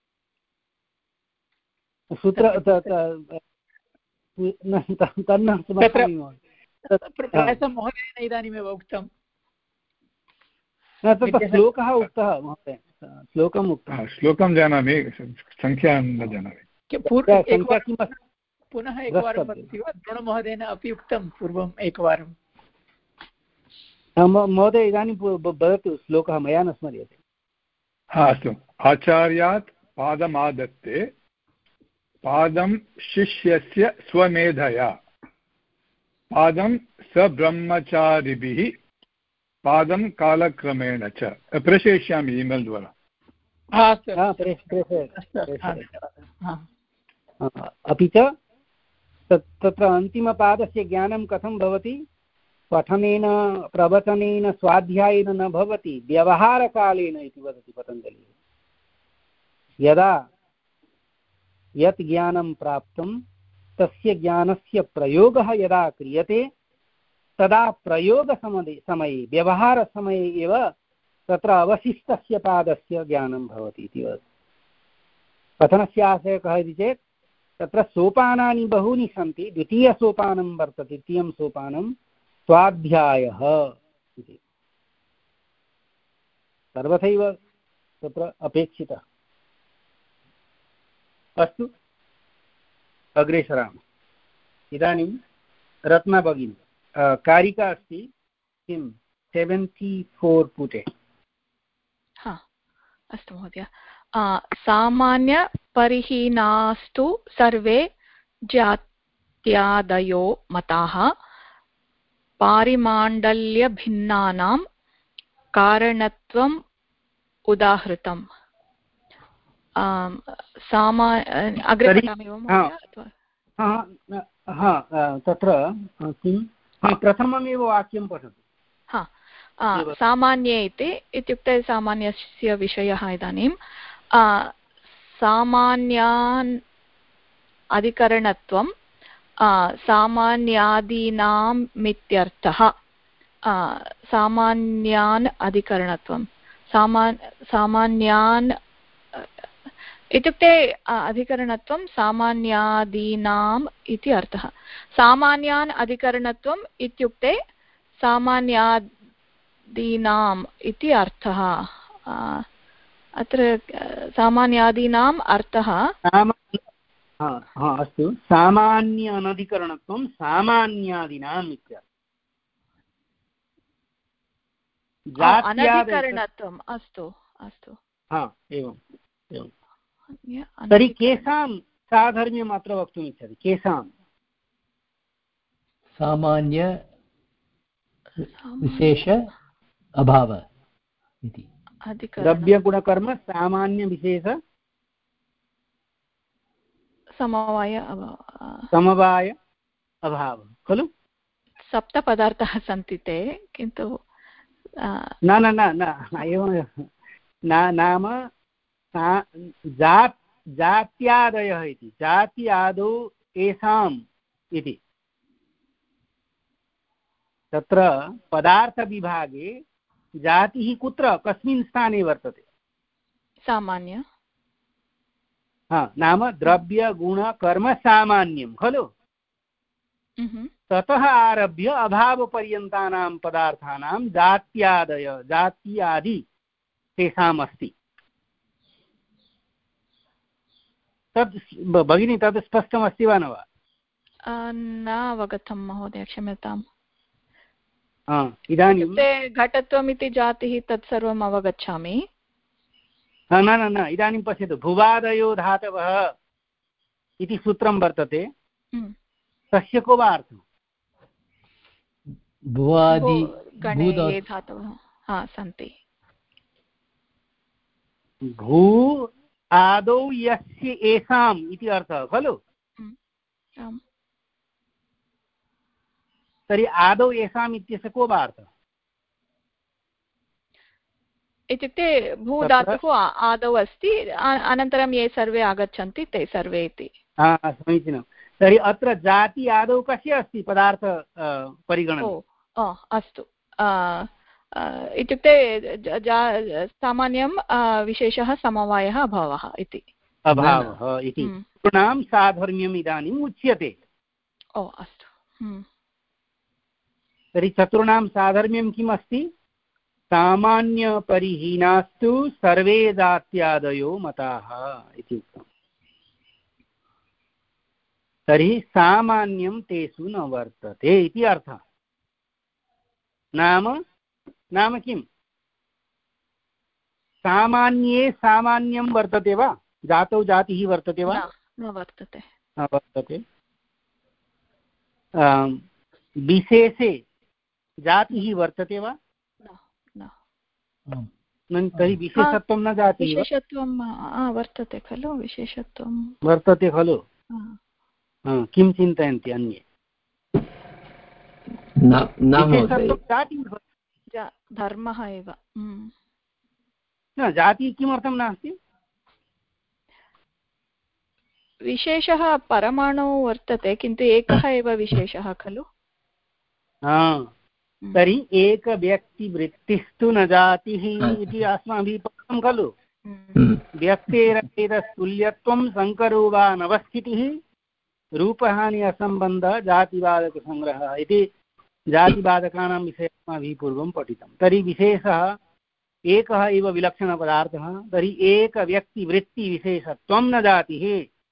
सूत्र प्रायशः महोदयेन इदानीमेव उक्तं, तत्र श्लोकः उक्तः महोदय, श्लोकम् उक्तः। श्लोकं जानामि, सङ्ख्यां न जानामि। पुनः एकवारं वदति वा, द्रोणमहोदयेन अपि उक्तं पूर्वम् एकवारं। महोदय इदानीं वदतु, श्लोकः मया न स्मर्यते। हा अस्तु, आचार्यात् पादमादत्ते पादं शिष्यस्य स्वमेधया पादं सब्रह्मचारिभिः पादं कालक्रमेण च। प्रेषयिष्यामि ईमेल् द्वारा। अपि च तत्र अन्तिमपादस्य ज्ञानं कथं भवति, पठनेन प्रवचनेन स्वाध्यायेन न भवति, व्यवहारकालेन इति वदति पतञ्जलिः। यदा यत् ज्ञानं प्राप्तं तस्य ज्ञानस्य प्रयोगः यदा क्रियते, तदा प्रयोगसमये समये व्यवहारसमये एव तत्र अवशिष्टस्य पादस्य ज्ञानं भवति इति वदति। कथनस्य आशयः कः इति चेत्, तत्र सोपानानि बहूनि सन्ति, द्वितीयसोपानं वर्तते, द्वितीयं सोपानं स्वाध्यायः इति सर्वथैव तत्र अपेक्षितः। अस्तु, अग्रे सरामः। इदानीं रत्ना भगिनी कारिका अस्ति किं सेवेण्टि फोर् पुटे। हा, अस्तु महोदय। सामान्यपरिहीनास्तु सर्वे जात्यादयो मताः पारिमाण्डल्यभिन्नानां कारणत्वम् उदाहृतम्। सामा अग्रे पठामि वा महोदय? तत्र किं प्रथममेव वाक्यं पठतु। हा, सामान्ये इति इत्युक्ते सामान्यस्य विषयः इदानीं सामान्यान् अधिकरणत्वं सामान्यादीनामित्यर्थः। सामान्यान् अधिकरणत्वं सामा सामान्यान् इत्युक्ते अधिकरणत्वं सामान्यादीनाम् इति अर्थः। सामान्यान् अधिकरणत्वम् इत्युक्ते सामान्यादीनाम् इति अर्थः। अत्र सामान्यादीनाम् अर्थः अस्तु, सामान्य अनधिकरणत्वं सामान्यादीनाम् इत्यर्थः। अनधिकरणत्वम् अस्तु अस्तु एवम् एवं। तर्हि केषां साधर्म्यम् अत्र वक्तुम् इच्छति? केषां? सामान्य विशेष अभाव इति। द्रव्यगुणकर्म सामान्य विशेष समवाय समवाय अभाव खलु? सप्तपदार्थाः सन्ति ते, किन्तु न न न न एवं नाम जात् जात्यादयः इति, जाति आदौ येषाम् इति। तत्र पदार्थविभागे जातिः कुत्र कस्मिन् स्थाने वर्तते? सामान्य। हा, नाम द्रव्य गुण कर्म सामान्यं खलु? ततः आरभ्य अभावपर्यन्तानां पदार्थानां जात्यादय जात्यादि तेषाम् अस्ति। तद् भगिनी तद् स्पष्टमस्ति वा न वा? न अवगतं महोदय, क्षम्यताम्। इदानीं घटत्वम् इति जातिः तत्सर्वम् अवगच्छामि। न न न इदानीं पश्यतु, भुवादयो धातवः इति सूत्रं वर्तते। तस्य को वा अर्थः? भुवादि गणे धातवः सन्ति। भू आदौ यस्य येषाम् इति अर्थः खलु? तर्हि आदौ येषाम् इत्यस्य को वा अर्थः? इत्युक्ते भूधातुः आदौ अस्ति, अनन्तरं ये सर्वे आगच्छन्ति ते सर्वे इति। समीचीनं। तर्हि अत्र जाति आदौ कस्य अस्ति पदार्थ परिगणने? अस्तु, इत्युक्ते सामान्यं विशेषः समवायः अभावः इति। अभावः इति चतुर्णां साधर्म्यम् इदानीम् उच्यते। ओ अस्तु। तर्हि चतुर्णां साधर्म्यं किम् अस्ति? सामान्यपरिहीनास्तु सर्वे जात्यादयो मताः इति उक्तम्। तर्हि सामान्यं तेषु न वर्तते इति अर्थः। नाम नाम किम्? सामान्ये सामान्यं वर्तते वा? जातौ जातिः वर्तते वा? न वर्तते। न वर्तते। विशेषे जातिः वर्तते वा? न। तर्हि विशेषत्वं न जातिः। विशेषत्वं वर्तते खलु? विशेषत्वं वर्तते खलु? किं चिन्तयन्ति अन्ये? धर्मः एव। न, जातिः किमर्थं नास्ति? विशेषः परमाणु वर्तते, किन्तु एकः एव विशेषः खलु? तर्हि एकव्यक्तिवृत्तिस्तु न जातिः इति अस्माभिः पठितं खलु? व्यक्तेरभेदस्तुल्यत्वं सङ्करो वा नवस्थितिः रूपहानि असम्बन्धः जातिबाधकसङ्ग्रहः इति जातिबाधकानां विषये अस्माभिः पूर्वं पठितं। तर्हि विशेषः एकः एव विलक्षणपदार्थः। तर्हि एकव्यक्तिवृत्तिविशेषत्वं न जातिः।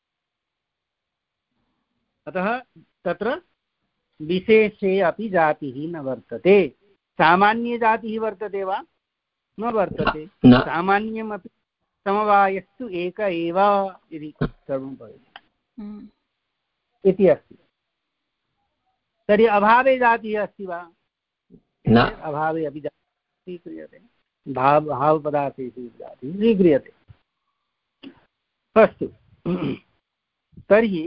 अतः तत्र विशेषे अपि जातिः न वर्तते। सामान्ये जातिः वर्तते वा? न वर्तते। सामान्यमपि समवायस्तु एक एव इति सर्वं भवति इति अस्ति। तर्हि अभावे जातिः अस्ति वा? अभावे अपि जातिः स्वीक्रियते, भाव भावपदार्थेषु जातिः स्वीक्रियते। अस्तु, तर्हि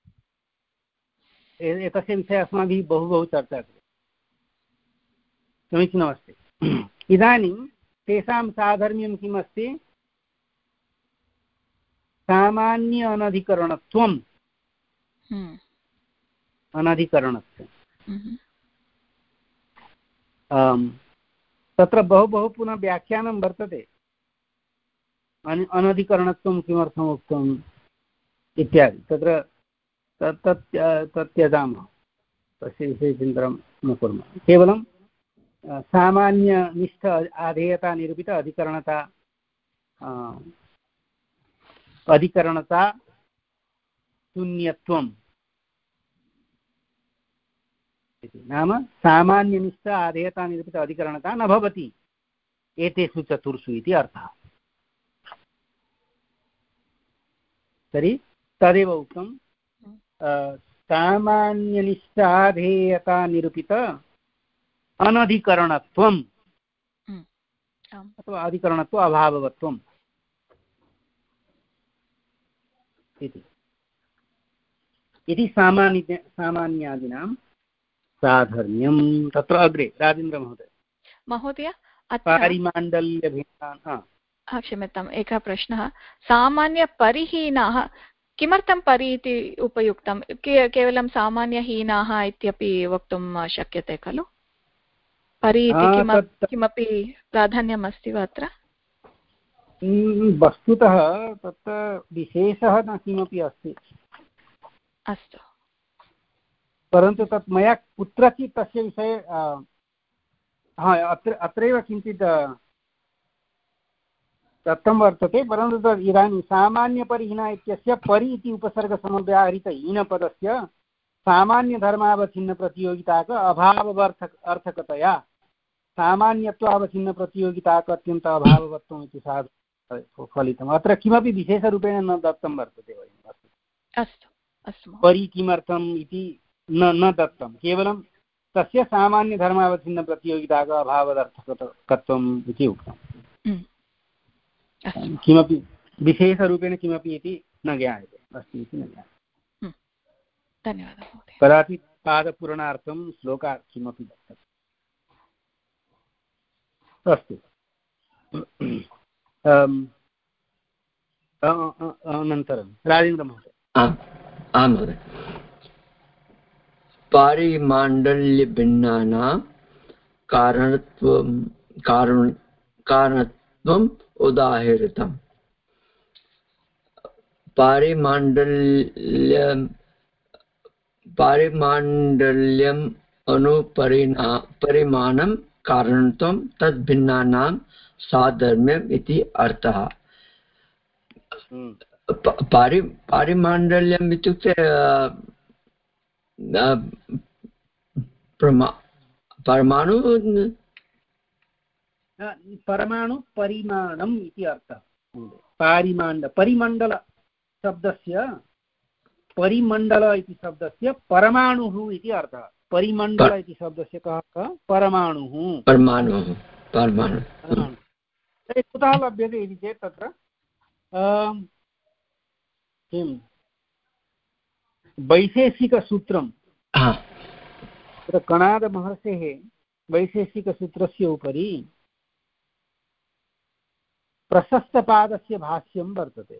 एतस्य विषये अस्माभिः बहु बहु चर्चा कृता, समीचीनमस्ति। इदानीं तेषां साधर्म्यं किम् अस्ति? सामान्य अनधिकरणत्वम् अनधिकरणत्वम् तत्र बहु बहु पुनः व्याख्यानं वर्तते। अनधिकरणत्वं किमर्थम् उक्तम् इत्यादि, तत्र तत् तत् त्यजामः, तस्य विषये चिन्तनं न कुर्मः। केवलं सामान्यनिष्ठ आधेयता निरूपित अधिकरणता अधिकरणता शून्यत्वम् इति, नाम सामान्यनिष्ठ आधेयता निरूपित अधिकरणता न भवति एतेषु चतुर्षु इति अर्थः। तर्हि तदेव उक्तं सामान्यनिष्ठ आधेयता निरूपित अनधिकरणत्वम् अथवा अधिकरणत्व अभाववत्वम् इति सामान्य सामान्यादीनां साधर्म्यं। तत्र अग्रे राजेन्द्र महोदय महोदय पारिमाण्डल्यभिन्नाः, क्षम्यताम्, एकः प्रश्नः। सामान्यपरिहीनाः किमर्थं परि इति उपयुक्तं? केवलं सामान्यहीनाः इत्यपि वक्तुं शक्यते खलु? परि इति किमपि प्राधान्यम् अस्ति वा अत्र? वस्तुतः तत्र विशेषः न किमपि अस्ति। अस्तु, परन्तु तत् मया कुत्रचित् तस्य विषये अत्र अत्रैव किञ्चित् दत्तं वर्तते, परन्तु तद् इदानीं सामान्यपरिहीना इत्यस्य परि इति उपसर्गसमव्याहृत हीनपदस्य सामान्यधर्मावच्छिन्नप्रतियोगिताक अभाववर्थ अर्थकतया सामान्यत्वावच्छिन्नप्रतियोगिताक अत्यन्त अभाववत्वम् इति साधु फलितम्। अत्र किमपि विशेषरूपेण न दत्तं वर्तते वयम्। अस्तु अस्तु, परि किमर्थम् इति न न दत्तं, केवलं तस्य सामान्यधर्मावच्छिन्नप्रतियोगिताक अभावदर्थकत्वम् इति उक्तम्। किमपि विशेषरूपेण किमपि इति न ज्ञायते, अस्ति इति न ज्ञायते। धन्यवादः महोदय। कदाचित् पादपूरणार्थं श्लोकात् किमपि दत्तम्। अस्तु, अनन्तरं राजेन्द्र महोदय। आम् आं महोदय। पारिमाण्डल्यभिन्नानां कारणत्वं कारण कारणत्वम् उदाहृतम्। पारिमाण्डल्यं पारिमाण्डल्यम् अनुपरिणा परिमाणं कारणत्वं तद्भिन्नानां साधर्म्यम् इति अर्थः। पारि पारिमाण्डल्यम् इत्युक्ते परमाणु परमाणु परिमाणम् इति अर्थः। पारिमाण्ड परिमण्डल शब्दस्य परिमण्डल इति शब्दस्य परमाणुः इति अर्थः। परिमण्डल इति शब्दस्य कः कः? परमाणुः। परमाणुः परमाणु कुतः लभ्यते इति चेत् तत्र किं वैशेषिकसूत्रं, तत्र कणादमहर्षेः वैशेषिकसूत्रस्य उपरि प्रशस्तपादस्य भाष्यं वर्तते।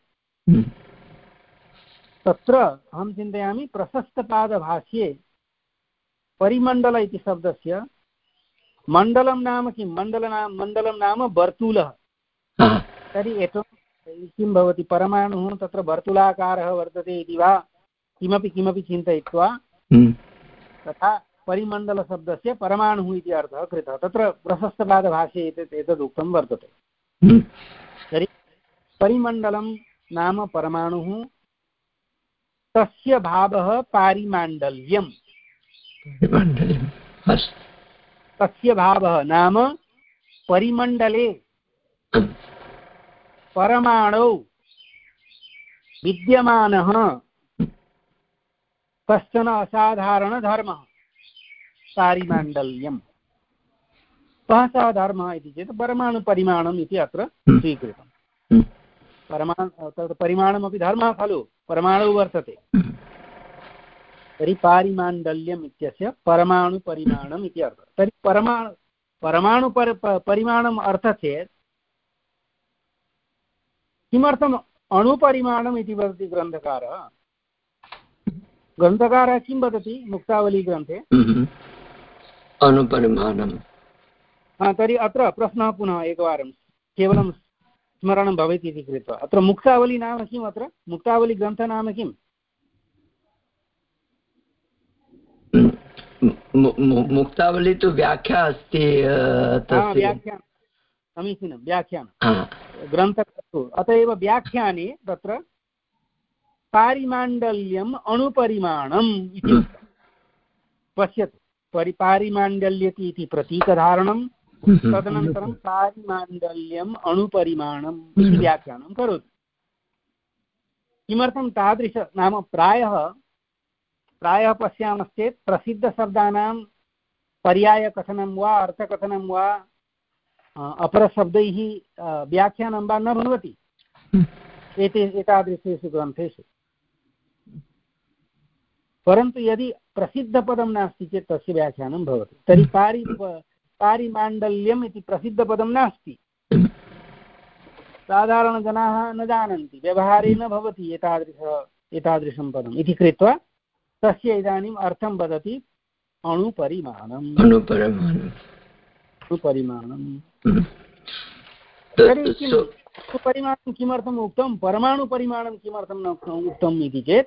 तत्र अहं चिन्तयामि प्रशस्तपादभाष्ये परिमण्डल इति शब्दस्य मण्डलं नाम किं? मण्डलनाम मण्डलं नाम वर्तुलः। तर्हि एतत् किं भवति? परमाणुः तत्र वर्तुलाकारः वर्तते इति वा किमपि किमपि चिन्तयित्वा तथा परिमण्डलशब्दस्य परमाणुः इति अर्थः कृतः। तत्र प्रशस्तपादभाष्ये एतत् एतद् उक्तं वर्तते। तर्हि परिमण्डलं नाम परमाणुः, तस्य भावः पारिमाण्डल्यम्। तस्य भावः नाम परिमण्डले परमाणौ विद्यमानः कश्चन असाधारणधर्मः पारिमाण्डल्यम्। कः सः धर्मः इति चेत् परमाणुपरिमाणम् इति अत्र स्वीकृतं। परमाणु तत् परिमाणमपि धर्मः खलु, परमाणुः वर्तते। तर्हि पारिमाण्डल्यम् इत्यस्य परमाणुपरिमाणम् इति अर्थः। तर्हि परमाणु परमाणुपर परिमाणम् अर्थः चेत् किमर्थम् अणुपरिमाणम् इति वदति ग्रन्थकारः? ग्रन्थकारः किं वदति मुक्तावलीग्रन्थे? अणुपरिमाणम्। तर्हि अत्र प्रश्नः पुनः एकवारं केवलं स्मरणं भवेत् इति कृत्वा, अत्र मुक्तावली नाम किम्? अत्र मुक्तावलीग्रन्थः नाम किम्? मुक्तावली तु व्याख्या अस्ति। व्याख्यानं समीचीनं, व्याख्यानं ग्रन्थः। अत एव व्याख्याने तत्र पारिमाण्डल्यम् अणुपरिमाणम् इति उक्तं। पश्यतु, परि पारिमाण्डल्यति इति प्रतीकधारणं, तदनन्तरं पारिमाण्डल्यम् अणुपरिमाणम् इति व्याख्यानं करोति। किमर्थं तादृश नाम प्रायः प्रायः पश्यामश्चेत् प्रसिद्धशब्दानां पर्यायकथनं वा अर्थकथनं वा अपरशब्दैः व्याख्यानं वा न भवति एते एतादृशेषु ग्रन्थेषु। परन्तु यदि प्रसिद्धपदं नास्ति चेत् तस्य व्याख्यानं भवति। तर्हि पारि पारिमाण्डल्यम् इति प्रसिद्धपदं नास्ति, साधारणजनाः न जानन्ति, व्यवहारे न भवति एतादृश एतादृशं पदम् इति कृत्वा तस्य इदानीम् अर्थं वदति अणुपरिमाणम्। अणुपरिमाणम् अणुपरिमाणम् तर्हि किम् अणुपरिमाणं किमर्थम् उक्तं, परमाणुपरिमाणं किमर्थं न उक्तम् इति चेत्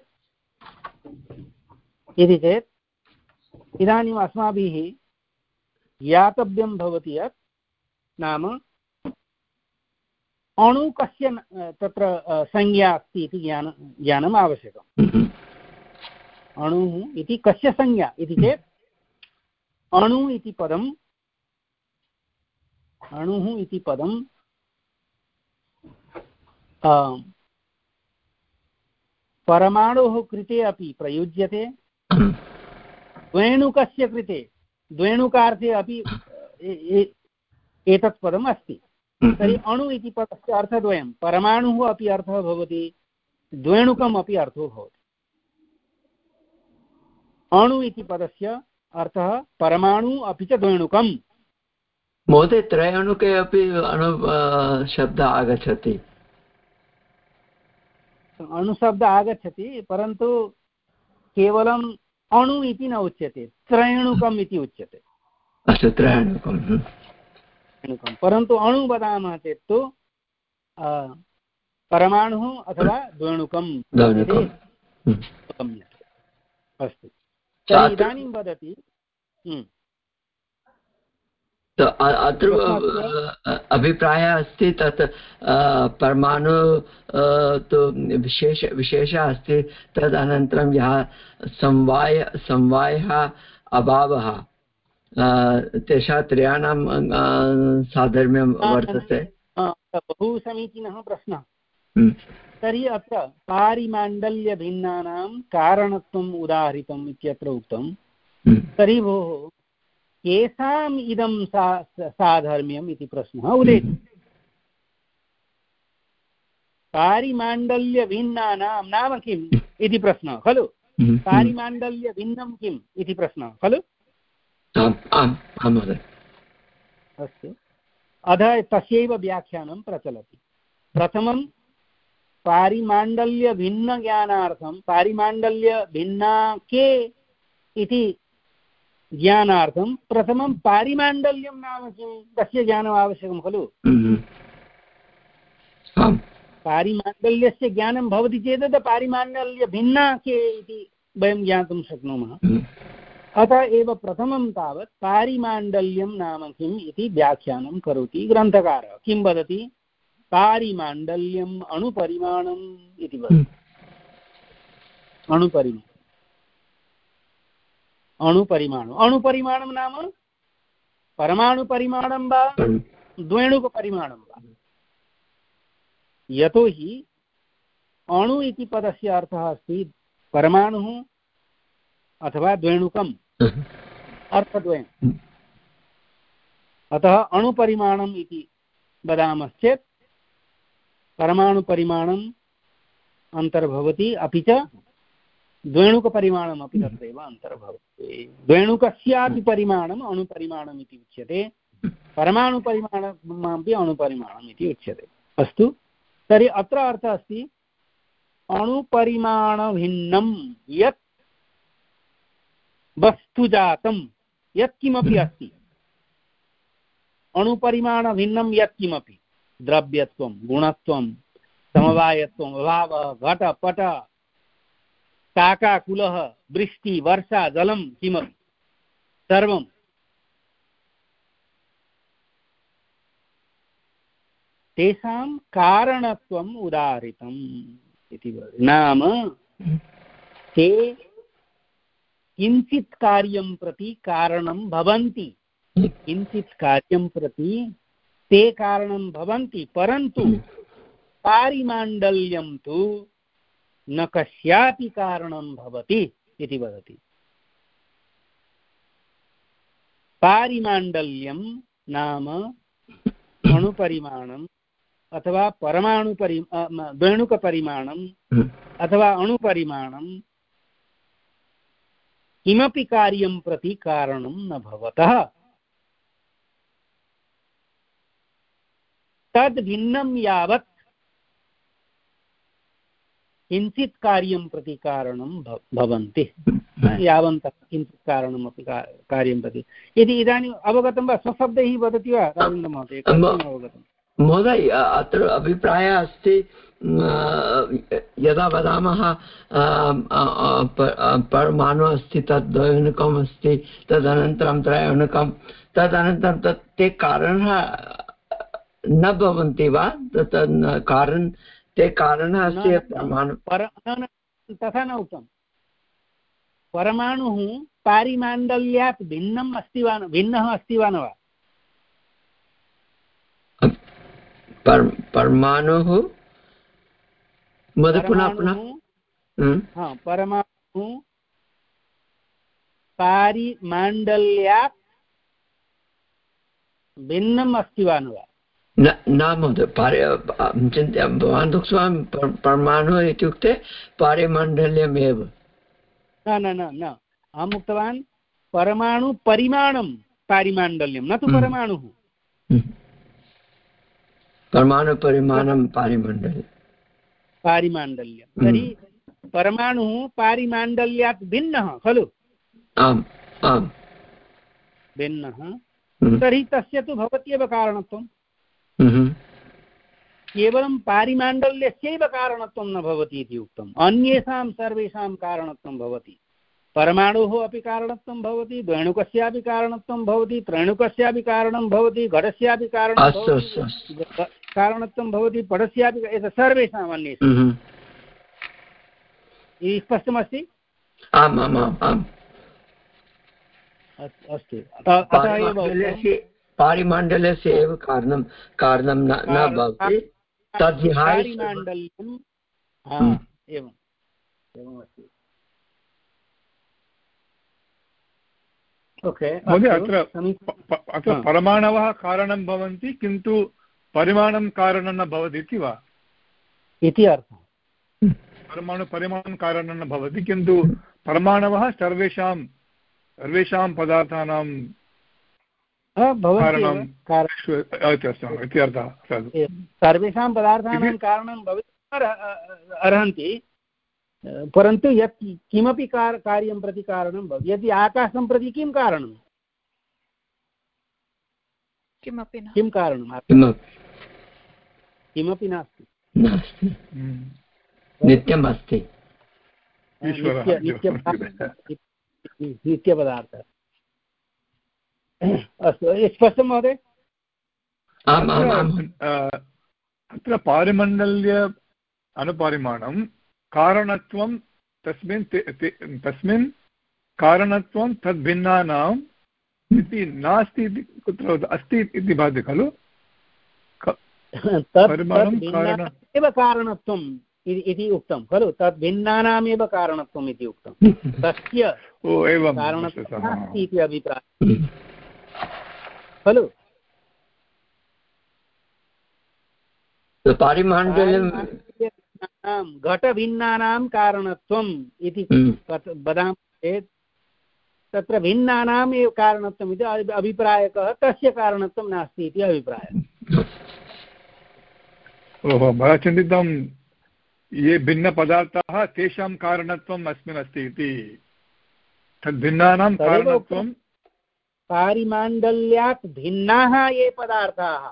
इति चेत् इदानीम् अस्माभिः ज्ञातव्यं भवति यत् नाम अणु कस्य तत्र संज्ञा अस्ति इति ज्ञान ज्ञानम् आवश्यकम्। अणुः इति कस्य संज्ञा इति चेत् अणु इति पदम् अणुः इति पदं परमाणोः कृते अपि प्रयुज्यते, द्वेणुकस्य कृते द्वेणुकार्थे अपि एतत् पदम् अस्ति। तर्हि अणु इति पदस्य अर्थद्वयं, परमाणुः अपि अर्थः भवति, द्वेणुकम् अपि अर्थो भवति। अणु इति पदस्य अर्थः परमाणु अपि च द्वेणुकम्। महोदय, त्रयणुके अपि अणु शब्दः आगच्छति। अणुशब्दः आगच्छति, परन्तु केवलम् अणु इति न उच्यते, त्रयणुकम् इति उच्यते। अस्तु, त्रयणुकं। परन्तु अणु वदामः चेत् तु परमाणुः अथवा द्वेणुकं गम्यते। अस्तु, तर्हि इदानीं वदति अत्र अभिप्रायः अस्ति तत् परमाणु तु विशेष विशेषः अस्ति, तदनन्तरं यः समवाय समवायः अभावः तेषां त्रयाणां साधर्म्यं वर्तते। बहु समीचीनः प्रश्नः। तर्हि अत्र पारिमाण्डल्यभिन्नानां कारणत्वम् उदाहरितम् इत्यत्र उक्तं। तर्हि भोः केषाम् इदं सा साधर्म्यम् इति प्रश्नः उदेति। पारिमाण्डल्यभिन्नानां नाम किम् इति प्रश्नः खलु, पारिमाण्डल्यभिन्नं किम् इति प्रश्नः खलु। अस्तु, अतः तस्यैव व्याख्यानं प्रचलति। प्रथमं पारिमाण्डल्यभिन्नज्ञानार्थं पारिमाण्डल्यभिन्ना के इति ज्ञानार्थं प्रथमं पारिमाण्डल्यं नाम किं तस्य ज्ञानम् आवश्यकं खलु। पारिमाण्डल्यस्य ज्ञानं भवति चेत् पारिमाण्डल्यभिन्ना के इति वयं ज्ञातुं शक्नुमः। अतः एव प्रथमं तावत् पारिमाण्डल्यं नाम किम् इति व्याख्यानं करोति ग्रन्थकारः। किं वदति, पारिमाण्डल्यम् अणुपरिमाणम् इति वदति। अणुपरिमाणम् अणुपरिमाणु अणुपरिमाणं नाम परमाणुपरिमाणं वा द्वेणुकपरिमाणं वा। यतोहि अणु इति पदस्य अर्थः अस्ति परमाणुः अथवा द्वेणुकम् अर्थद्वयम्। अतः अणुपरिमाणम् इति वदामश्चेत् परमाणुपरिमाणम् अन्तर्भवति, अपि च द्वेणुकपरिमाणमपि तत्रैव अन्तर्भवति। द्वेणुकस्यापि परिमाणम् अणुपरिमाणम् इति उच्यते, परमाणुपरिमाणमपि अणुपरिमाणम् इति उच्यते। अस्तु, तर्हि अत्र अर्थः अस्ति अणुपरिमाणभिन्नं यत् वस्तुजातं यत्किमपि अस्ति, अणुपरिमाणभिन्नं यत्किमपि, द्रव्यत्वं, गुणत्वं, समवायत्वम्, अभावः, घट पट काकाकुलः, वृष्टि वर्षा जलं, किमपि सर्वं तेषां कारणत्वम् उदाहृतम् इति वदति। नाम ते किञ्चित् कार्यं प्रति कारणं भवन्ति, किञ्चित् कार्यं प्रति ते कारणं भवन्ति, परन्तु पारिमाण्डल्यं तु न कस्यापि कारणं भवति इति वदति। पारिमाण्डल्यं नाम अणुपरिमाणम् अथवा परमाणुपरि द्वेणुकपरिमाणम् अथवा अणुपरिमाणं किमपि कार्यं प्रति कारणं न भवतः तद् भिन्नं यावत् किञ्चित् कार्यं प्रति कारणं भवन्ति, यावन्तः किञ्चित् कारणमपि कार्यं प्रति। यदि इदानीम् अवगतं वा? स्वशब्दैः वदति वा राजेन्द्र महोदय? अवगतं महोदय, अत्र अभिप्रायः अस्ति यदा वदामः परमाणुः अस्ति, तद् द्वयोनुकम् अस्ति, तदनन्तरं त्रयोनुकं, तदनन्तरं तत् ते कारणः न भवन्ति वा? तत् कारण ते कारणः अस्ति परमाणु तथा न उक्तं। परमाणुः पारिमाण्डल्यात् भिन्नम् अस्ति वा, भिन्नः अस्ति वा न वा? परमाणुः पुनः पुनः परमाणुः पारिमाण्डल्यात् भिन्नम् अस्ति वा न वा? न न महोदय, चिन्त्य भवान् उक्तवान् परमाणुः इत्युक्ते पारिमाण्डल्यमेव। न न न न अहम् उक्तवान् परमाणुपरिमाणं पारिमाण्डल्यं, न तु परमाणुः। परमाणुपरिमाणं पारिमाण्डल्यं पारिमाण्डल्यं तर्हि परमाणुः पारिमाण्डल्यात् भिन्नः खलु? आम् आम्, भिन्नः। तर्हि तस्य तु भवत्येव कारणत्वं। केवलं पारिमाण्डल्यस्यैव कारणत्वं न भवति इति उक्तम्, अन्येषां सर्वेषां कारणत्वं भवति। परमाणुः अपि कारणत्वं भवति, द्वेणुकस्यापि कारणत्वं भवति, त्रेणुकस्यापि कारणं भवति, घटस्यापि कारणं कारणत्वं भवति, पटस्यापि, एतत् सर्वेषाम् अन्येषाम्। स्पष्टमस्ति? आम् आम् आम् आम्, अस्तु। अतः एव पारिमाण्डल्यस्य एव कारणं कारणं न भवति, तद्विहाय पारिमाण्डल्यं एवम् एवमस्ति। ओके महोदय, अत्र अत्र परमाणवः कारणं भवन्ति किन्तु परिमाणं कारणं न भवति इति वा? इति अर्थः। परमाणु परिमाणं कारणं न भवति, किन्तु परमाणवः सर्वेषां सर्वेषां पदार्थानां सर्वेषां पदार्थानां कारणं भवितुम् अर्हन्ति, परन्तु यत् किमपि कार्यं प्रति कारणं भवति। यदि आकाशं प्रति किं कारणं? किमपि न, किं कारणं? किमपि नास्ति, नित्यम् अस्ति, नित्यपदार्थः। अस्तु, स्पष्टं महोदय? अत्र पारिमण्डल्य अनुपरिमाणं कारणत्वं तस्मिन् तस्मिन् कारणत्वं तद्भिन्नानाम् इति नास्ति इति कुत्र अस्ति इति भाति खलु? एव कारणत्वम् इति उक्तं खलु, तद् भिन्नानामेव कारणत्वम् इति उक्तं, तस्य कारणत्वं नास्ति इति अभिप्रायः खलु। घटभिन्नानां कारणत्वम् इति वदामः चेत् तत्र भिन्नानाम् एव कारणत्वम् इति अभिप्रायकः, तस्य कारणत्वं नास्ति इति अभिप्रायः। ओहो, मया चिन्तितं ये भिन्नपदार्थाः तेषां कारणत्वम् अस्मिन् अस्ति इति। तद्भिन्नानां कारणत्वं पारिमाण्डल्यात् भिन्नाः ये पदार्थाः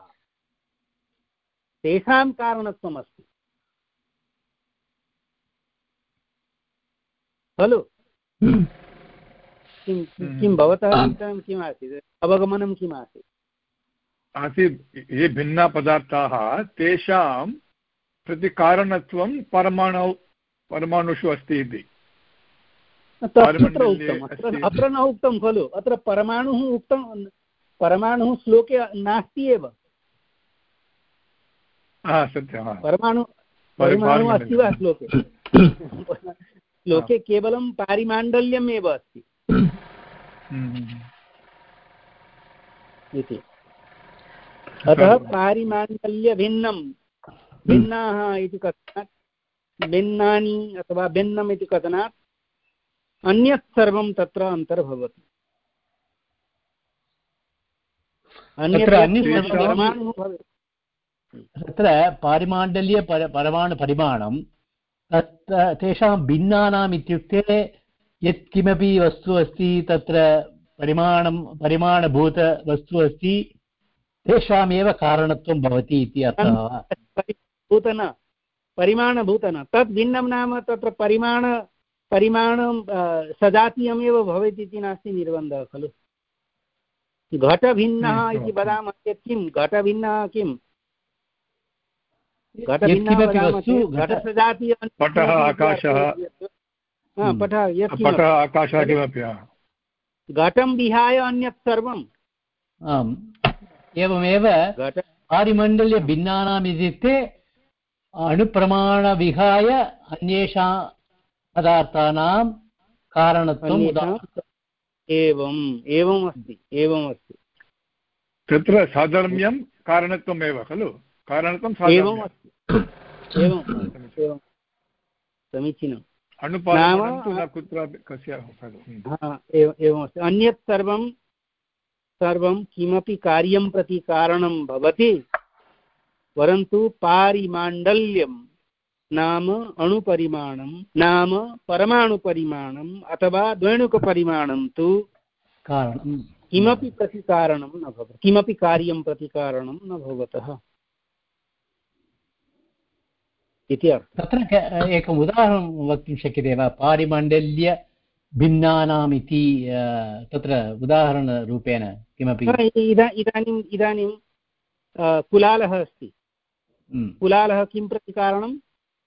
तेषां कारणत्वम् अस्ति खलु। किं किं भवतः चिन्तनं किम् आसीत्, अवगमनं किम् आसीत्? आसीत् ये भिन्नपदार्थाः तेषां प्रति कारणत्वं परमाणु परमाणुषु अस्ति इति। तत्र उक्तम्, अत्र न उक्तं खलु, अत्र परमाणुः उक्तं, परमाणुः श्लोके नास्ति एव। सत्यं, परमाणु परमाणु अस्ति वा श्लोके? श्लोके केवलं पारिमाण्डल्यम् एव अस्ति इति। अतः पारिमाण्डल्यभिन्नं भिन्नाः इति कथनात्, भिन्नानि अथवा भिन्नम् इति कथनात् अन्यत् सर्वं तत्र अन्तर्भवति। तत्र पारिमाण्डल्य परमाणुपरिमाणं तत् तेषां भिन्नानाम् इत्युक्ते यत्किमपि वस्तु अस्ति तत्र परिमाणं परिमाणभूतवस्तु अस्ति तेषामेव कारणत्वं भवति इति अर्थः। भूतन परिमाणभूतन तद् भिन्नं नाम तत्र परिमाण परिमाणं सजातीयमेव भवेत् इति नास्ति निर्बन्धः खलु। घटभिन्नः इति वदामः चेत् किं घटभिन्नः किं घटभिन्नः वदामः चेत् घटसजातीय पटः आकाशः, पटः पटः आकाशः किमपि घटं विहाय अन्यत् सर्वम्। आम्, एवमेव पारिमण्डल्य भिन्नानाम् इत्युक्ते अणुप्रमाणविहाय अन्येषां पदार्थानां कारणत्वम् एवम् एवम् अस्ति एवम् अस्ति तत्र साधर्म्यं कारणत्वमेव खलु, कारणत्वं एवम् अस्ति। एवं समीचीनम्। अनुपालनं तु न कुत्रापि कस्य एवमस्ति। अन्यत् सर्वं सर्वं किमपि कार्यं प्रति कारणं भवति, परन्तु पारिमाण्डल्यं नाम अणुपरिमाणं नाम परमाणुपरिमाणम् अथवा द्वैणुकपरिमाणं तु कारणं किमपि प्रतिकारणं न भवति, किमपि कार्यं प्रतिकारणं न भवतः इति अर्थः। तत्र एकम् उदाहरणं वक्तुं शक्यते वा? पारिमाण्डल्य भिन्नानाम् इति तत्र उदाहरणरूपेण किमपि? इदानीम् इदानीं कुलालः अस्ति, कुलालः किं प्रति कारणं?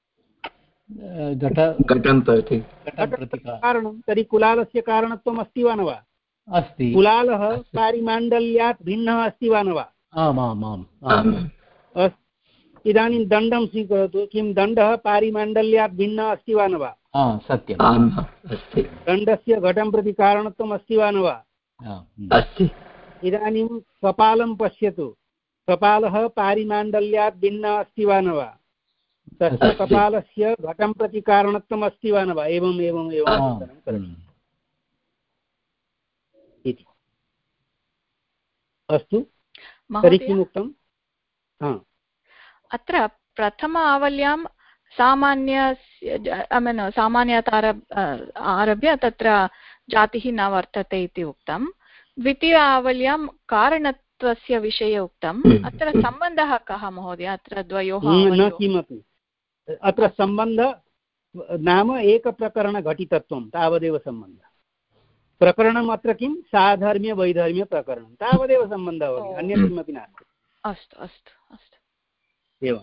घटं प्रति कारणं। तर्हि कुलालस्य कारणत्वम् अस्ति वा न वा? अस्ति। कुलालः पारिमाण्डल्यात् भिन्नः अस्ति वा न वा? आमामाम्। इदानीं दण्डं स्वीकरोतु, किं दण्डः पारिमाण्डल्यात् भिन्नः अस्ति वा न वा? सत्यम्, दण्डस्य घटं प्रति कारणत्वम् अस्ति वा न वा? अस्ति। इदानीं कपालं पश्यतु, कपालः पारिमाण्डल्यात् भिन्नः अस्ति वा न वा? तस्य कपालस्य घटं प्रति कारणत्वम् अस्ति वा न वा? एवम् एवम् एवं इति। अस्तु, तर्हि किम् उक्तम्? अत्र प्रथम आवल्यां सामान्य सामान्यतः आरभ्य तत्र जातिः न वर्तते इति उक्तं। द्वितीय आवल्यां कारणत्वस्य विषये उक्तम्। अत्र सम्बन्धः कः महोदय? अत्र द्वयोः न किमपि। अत्र सम्बन्धः नाम एकप्रकरणघटितत्वं, तावदेव सम्बन्धः। प्रकरणम् अत्र किं? साधर्म्य वैधर्म्य प्रकरणं, तावदेव सम्बन्धः भवति, अन्यत् किमपि नास्ति। अस्तु अस्तु अस्तु एवं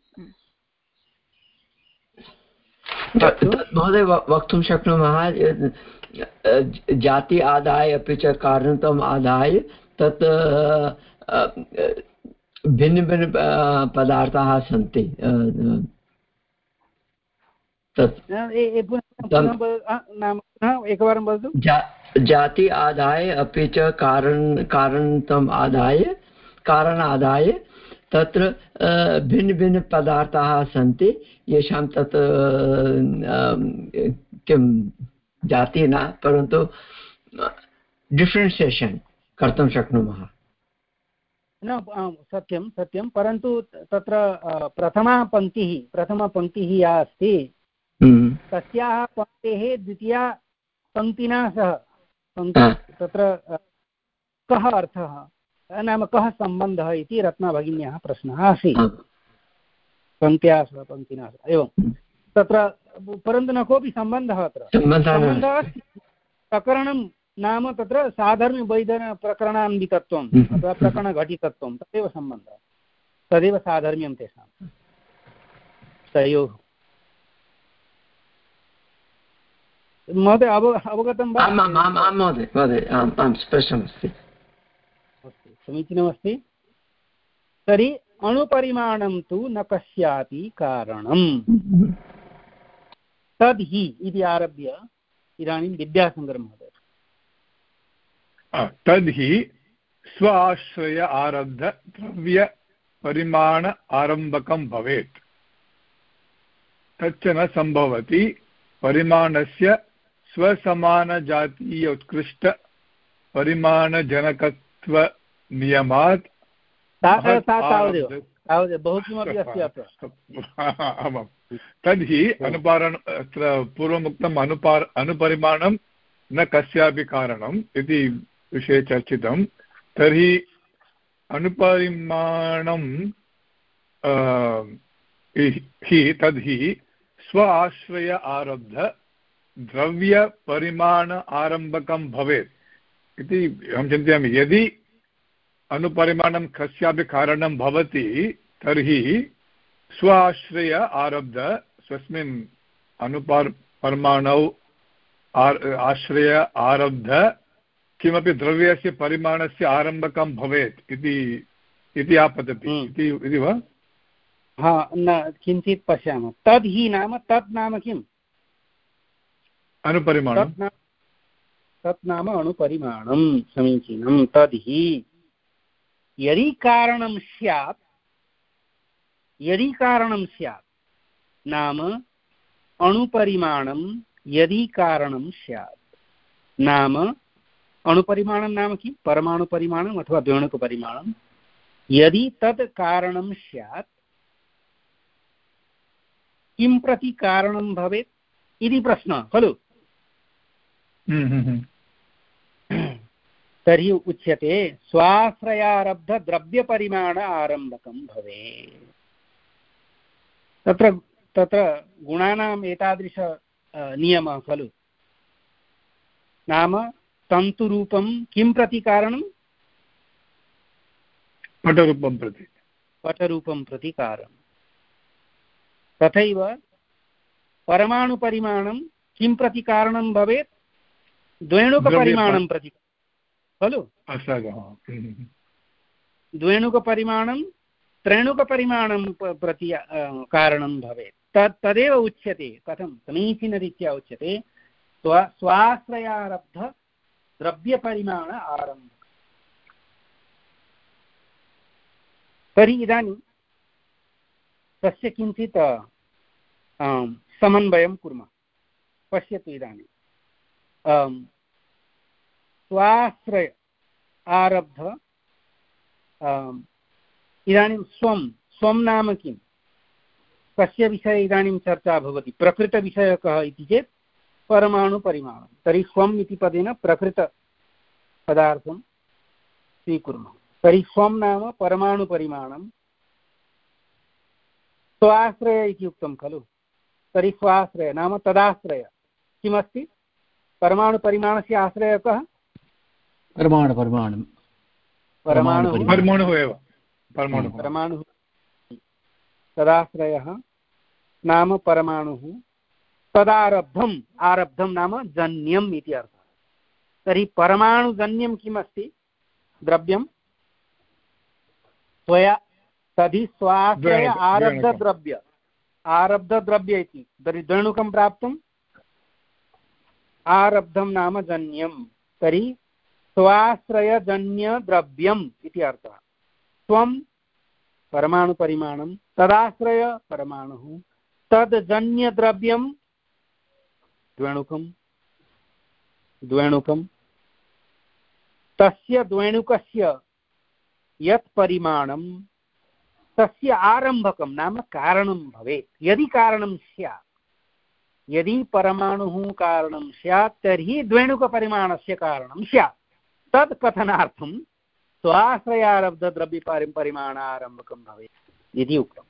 महोदय वक्तुं शक्नुमः जाति आदाय अपि च कारणत्वम् आदाय तत् भिन्न भिन्न पदार्थाः सन्ति एकवारं वदतु। जाति आदाय अपि च कारण कारणतम् आदाय कारणादाय तत्र भिन्न भिन्न पदार्थाः सन्ति येषां तत् किं जाति न परन्तु डिफ्रेन्सियेशन् कर्तुं शक्नुमः। न सत्यं सत्यं परन्तु तत्र प्रथमा पङ्क्तिः प्रथमा पङ्क्तिः या अस्ति तस्याः पङ्क्तेः द्वितीया पङ्क्तिना सह तत्र कः अर्थः नाम कः सम्बन्धः इति रत्नाभगिन्याः प्रश्नः आसीत् पङ्क्त्या सह पङ्क्तिना सह एवं तत्र परन्तु न कोऽपि सम्बन्धः अत्र सम्बन्धः अस्ति प्रकरणं नाम तत्र साधर्म्यवैधन प्रकरणान्वितत्वम् अथवा प्रकरणघटितत्वं तदेव सम्बन्धः तदेव साधर्म्यं तेषां तयोः। महोदय अव अवगतं वा? महोदय महोदय आं स्पष्टमस्ति। अस्तु समीचीनमस्ति। तर्हि अणुपरिमाणं तु न कस्यापि कारणं तद् हि इति आरभ्य इदानीं विद्यासागरः महोदय। तद् हि स्व आश्रय आरब्ध द्रव्य परिमाण आरम्भकं भवेत् तच्च न सम्भवति परिमाणस्य स्वसमानजातीय उत्कृष्ट परिमाणजनकत्व नियमात् बहु किमपि अस्ति अत्र। आमां तर्हि अनुपारण अत्र पूर्वमुक्तम् अनुपार अनुपरिमाणं न कस्यापि कारणम् इति विषये चर्चितं। तर्हि अनुपरिमाणं हि तद्हि स्व आश्रय आरब्ध द्रव्यपरिमाण आरम्भकं भवेत् इति अहं चिन्तयामि। यदि अनुपरिमाणं कस्यापि कारणं भवति तर्हि स्व आश्रय आरब्ध स्वस्मिन् अनुपार परमाणौ आश्रय आरब्ध किमपि द्रव्यस्य परिमाणस्य आरम्भकं भवेत् इति आपतति इति वा? हा न किञ्चित् पश्यामः। तद् हि नाम तत् नाम किम्? अनुपरिमाणं। तत् नाम अणुपरिमाणं समीचीनं। तद् हि यदि कारणं स्यात् यदि कारणं स्यात् नाम अणुपरिमाणं यदि कारणं स्यात् नाम अणुपरिमाणं नाम किं? परमाणुपरिमाणम् अथवा द्वैणुकपरिमाणं। यदि तत् कारणं स्यात् किं प्रति कारणं भवेत् इति प्रश्नः खलु। तर्हि उच्यते स्वाश्रयारब्ध द्रव्यपरिमाण आरम्भकं भवेत्। तत्र तत्र गुणानाम् एतादृश नियमः खलु। नाम तन्तुरूपं किं प्रति कारणं? पटरूपं प्रति पटरूपं प्रति कारणं। तथैव परमाणुपरिमाणं किं प्रति कारणं भवेत्? द्वैणुकपरिमाणं प्रति खलु। द्वैणुकपरिमाणं त्रैणुकपरिमाणं प्रति कारणं भवेत्। तत् तदेव उच्यते। कथं? समीचीनरीत्या उच्यते स्व स्वाश्रयारब्ध द्रव्यपरिमाण आरम्भ। तर्हि इदानीं तस्य किञ्चित् समन्वयं कुर्मः। पश्यतु इदानीं स्वाश्रय आरब्ध इदानीं स्वं स्वं नाम किं? कस्य विषये इदानीं चर्चा भवति? प्रकृतविषयः कः इति चेत् परमाणुपरिमाणं। तर्हि स्वम् इति पदेन प्रकृतपदार्थं स्वीकुर्मः। तर्हि स्वं नाम परमाणुपरिमाणं। स्वाश्रय इति उक्तं खलु। तर्हि स्वाश्रय नाम तदाश्रय किमस्ति? परमाणुपरिमाणस्य आश्रयः कः? परमाणुपरिमाणं परमाणुः परमाणुः एव परमाणुः परमाणुः तदाश्रयः नाम परमाणुः। तदारब्धम् आरब्धं नाम जन्यम् इति अर्थः। तर्हि परमाणुजन्यं किमस्ति? द्रव्यं त्वया तर्हि स्वाश्रय आरब्धद्रव्य आरब्धद्रव्य इति तर्हि द्वणुकं प्राप्तम् आरब्धं नाम जन्यं तर्हि स्वाश्रयजन्यद्रव्यम् इति अर्थः त्वं परमाणुपरिमाणं तदाश्रय परमाणुः तद्जन्यद्रव्यं द्वेणुकं द्वेणुकं तस्य द्वेणुकस्य यत् परिमाणं तस्य आरम्भकं नाम कारणं भवेत् यदि कारणं स्यात् यदि परमाणुः कारणं स्यात् तर्हि द्वेणुकपरिमाणस्य कारणं स्यात् तत् कथनार्थं स्वाश्रयारब्धद्रव्यपरिमाणारम्भकं भवेत् इति उक्तम्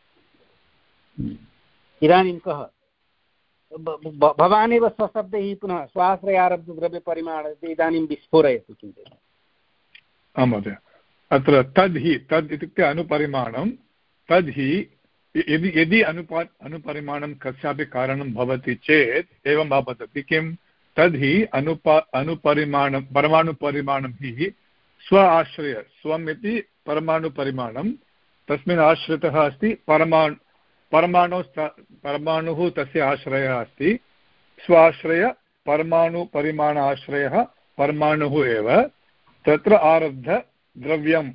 इदानीं कः भवान् एव स्वशब्दैः पुनः स्वाश्रयारब्धद्रव्यपरिमाण इदानीं विस्फोरयतु चिन्तयतु। आं महोदय अत्र तद् हि तद् इत्युक्ते अनुपरिमाणं तद् हि यदि यदि अनुपा अनुपरिमाणं कस्यापि कारणं भवति चेत् एवं वदति किं तद् हि अनुपा अनुपरिमाणं परमाणुपरिमाणं हि स्व आश्रय स्वम् इति परमाणुपरिमाणं तस्मिन् आश्रितः अस्ति परमाणु परमाणु परमाणुः तस्य आश्रयः अस्ति स्वाश्रय परमाणुपरिमाण आश्रयः परमाणुः एव तत्र आरब्ध द्रव्यं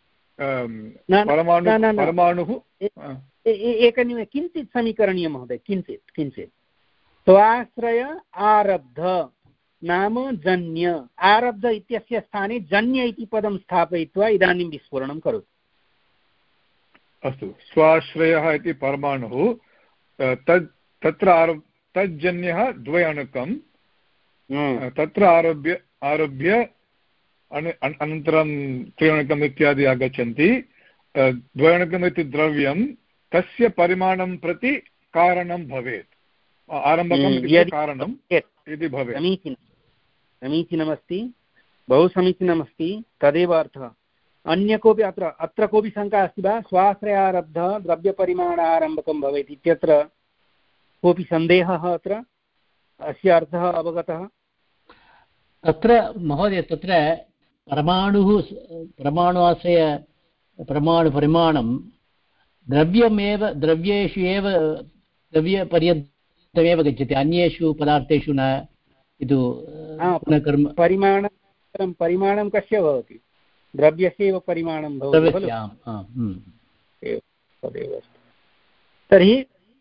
परमाणु परमाणुः एकनिमेषं किञ्चित् समीकरणीयं महोदय किञ्चित् किञ्चित् स्वाश्रय आरब्ध नाम जन्य आरब्ध इत्यस्य स्थाने जन्य इति पदं स्थापयित्वा इदानीं विस्फोरणं करोतु। अस्तु स्वाश्रयः इति परमाणुः तत् तत्र आरब् तज्जन्यः द्वयणुकं तत्र आरभ्य आरभ्य अनन्तरं त्रिणुकम् इत्यादि आगच्छन्ति द्वयणुकम् इति द्रव्यं तस्य परिमाणं प्रति कारणं भवेत् आरम्भकम् इति कारणम् इति भवेत्। समीचीनं समीचीनमस्ति बहु समीचीनमस्ति तदेव अर्थः। अन्य कोऽपि अत्र अत्र कोऽपि शङ्का अस्ति वा स्वाश्रयारब्ध द्रव्यपरिमाणारम्भकं भवेत् इत्यत्र कोऽपि सन्देहः अत्र अस्य अर्थः अवगतः? तत्र महोदय तत्र परमाणुः परमाणुआश्रय परमाणुपरिमाणं द्रव्यमेव द्रव्येषु एव द्रव्यपर्यन्तमेव गच्छति अन्येषु पदार्थेषु न इदु कर्म परिमाणं परिमाणं कस्य भवति द्रव्यस्य एव परिमाणं भवति खलु तदेव। तर्हि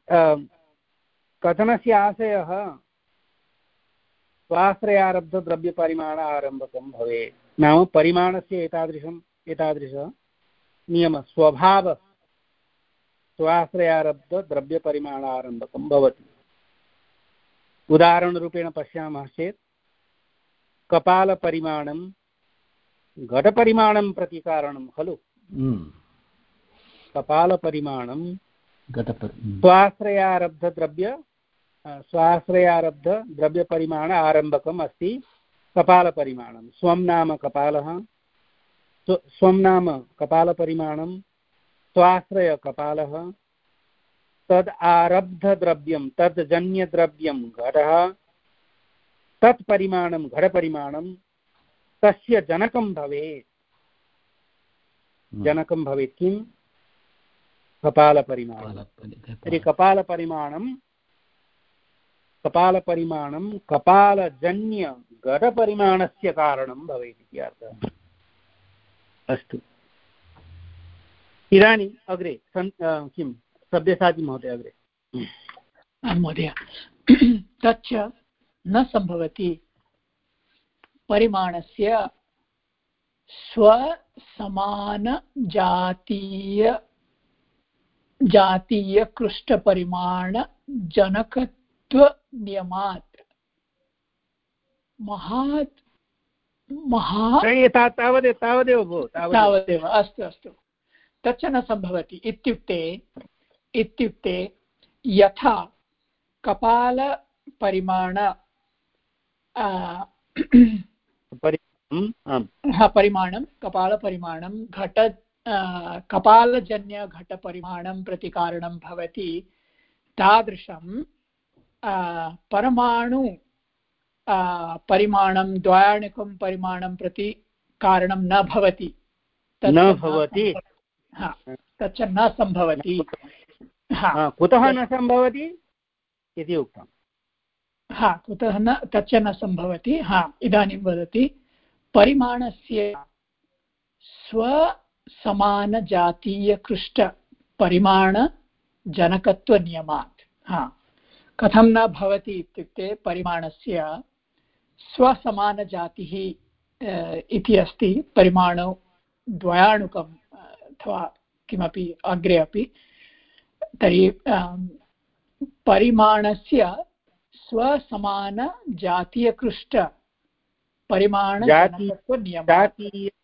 कथनस्य आशयः स्वाश्रयारब्धद्रव्यपरिमाण आरम्भकं भवेत् नाम परिमाणस्य एतादृशम् एतादृशः नियमः स्वभावः स्वाश्रयारब्धद्रव्यपरिमाणारम्भकं भवति। उदाहरणरूपेण पश्यामः चेत् कपालपरिमाणं घटपरिमाणं प्रति कारणं खलु कपालपरिमाणं स्वाश्रयारब्धद्रव्य स्वाश्रयारब्धद्रव्यपरिमाण आरम्भकम् अस्ति कपालपरिमाणं स्वं नाम कपालः स्वं नाम कपालपरिमाणं स्वाश्रय कपालः तद् आरब्धद्रव्यं तद् जन्यद्रव्यं घटः तत्परिमाणं घटपरिमाणं तस्य जनकं भवेत् जनकं भवेत् किं कपालपरिमाणं। तर्हि कपालपरिमाणं कपालपरिमाणं कपालजन्य घटपरिमाणस्य कारणं भवेत् इति अर्थः। अस्तु इदानीम् अग्रे किं सब्यसाची महोदय अग्रे महोदय तच्च न सम्भवति परिमाणस्य स्वसमानजातीय जातीयकृष्टपरिमाणजनकत्वनियमात् महात् महा तावदेव तावदेव भो तावदेव अस्तु अस्तु तच्च न सम्भवति इत्युक्ते इत्युक्ते यथा कपालपरिमाण परिमाणं कपालपरिमाणं घट कपालजन्यघटपरिमाणं प्रति कारणं भवति तादृशं परमाणु परिमाणं द्वयाणुकं परिमाणं प्रति कारणं न भवति न भवति तच्च न सम्भवति। कुतः न सम्भवति इति उक्तम्। हा, कुतः न तच्च न सम्भवति। हा, इदानीं वदति परिमाणस्य स्वसमानजातीयकृष्टपरिमाणजनकत्वनियमात्। हा, कथं न भवति इत्युक्ते परिमाणस्य स्वसमानजातिः इति अस्ति परिमाणो द्वयाणुकम् अथवा किमपि अग्रे अपि, तर्हि परिमाणस्य स्वसमानजातीयकृष्टपरिमाणजनकत्वनियमात्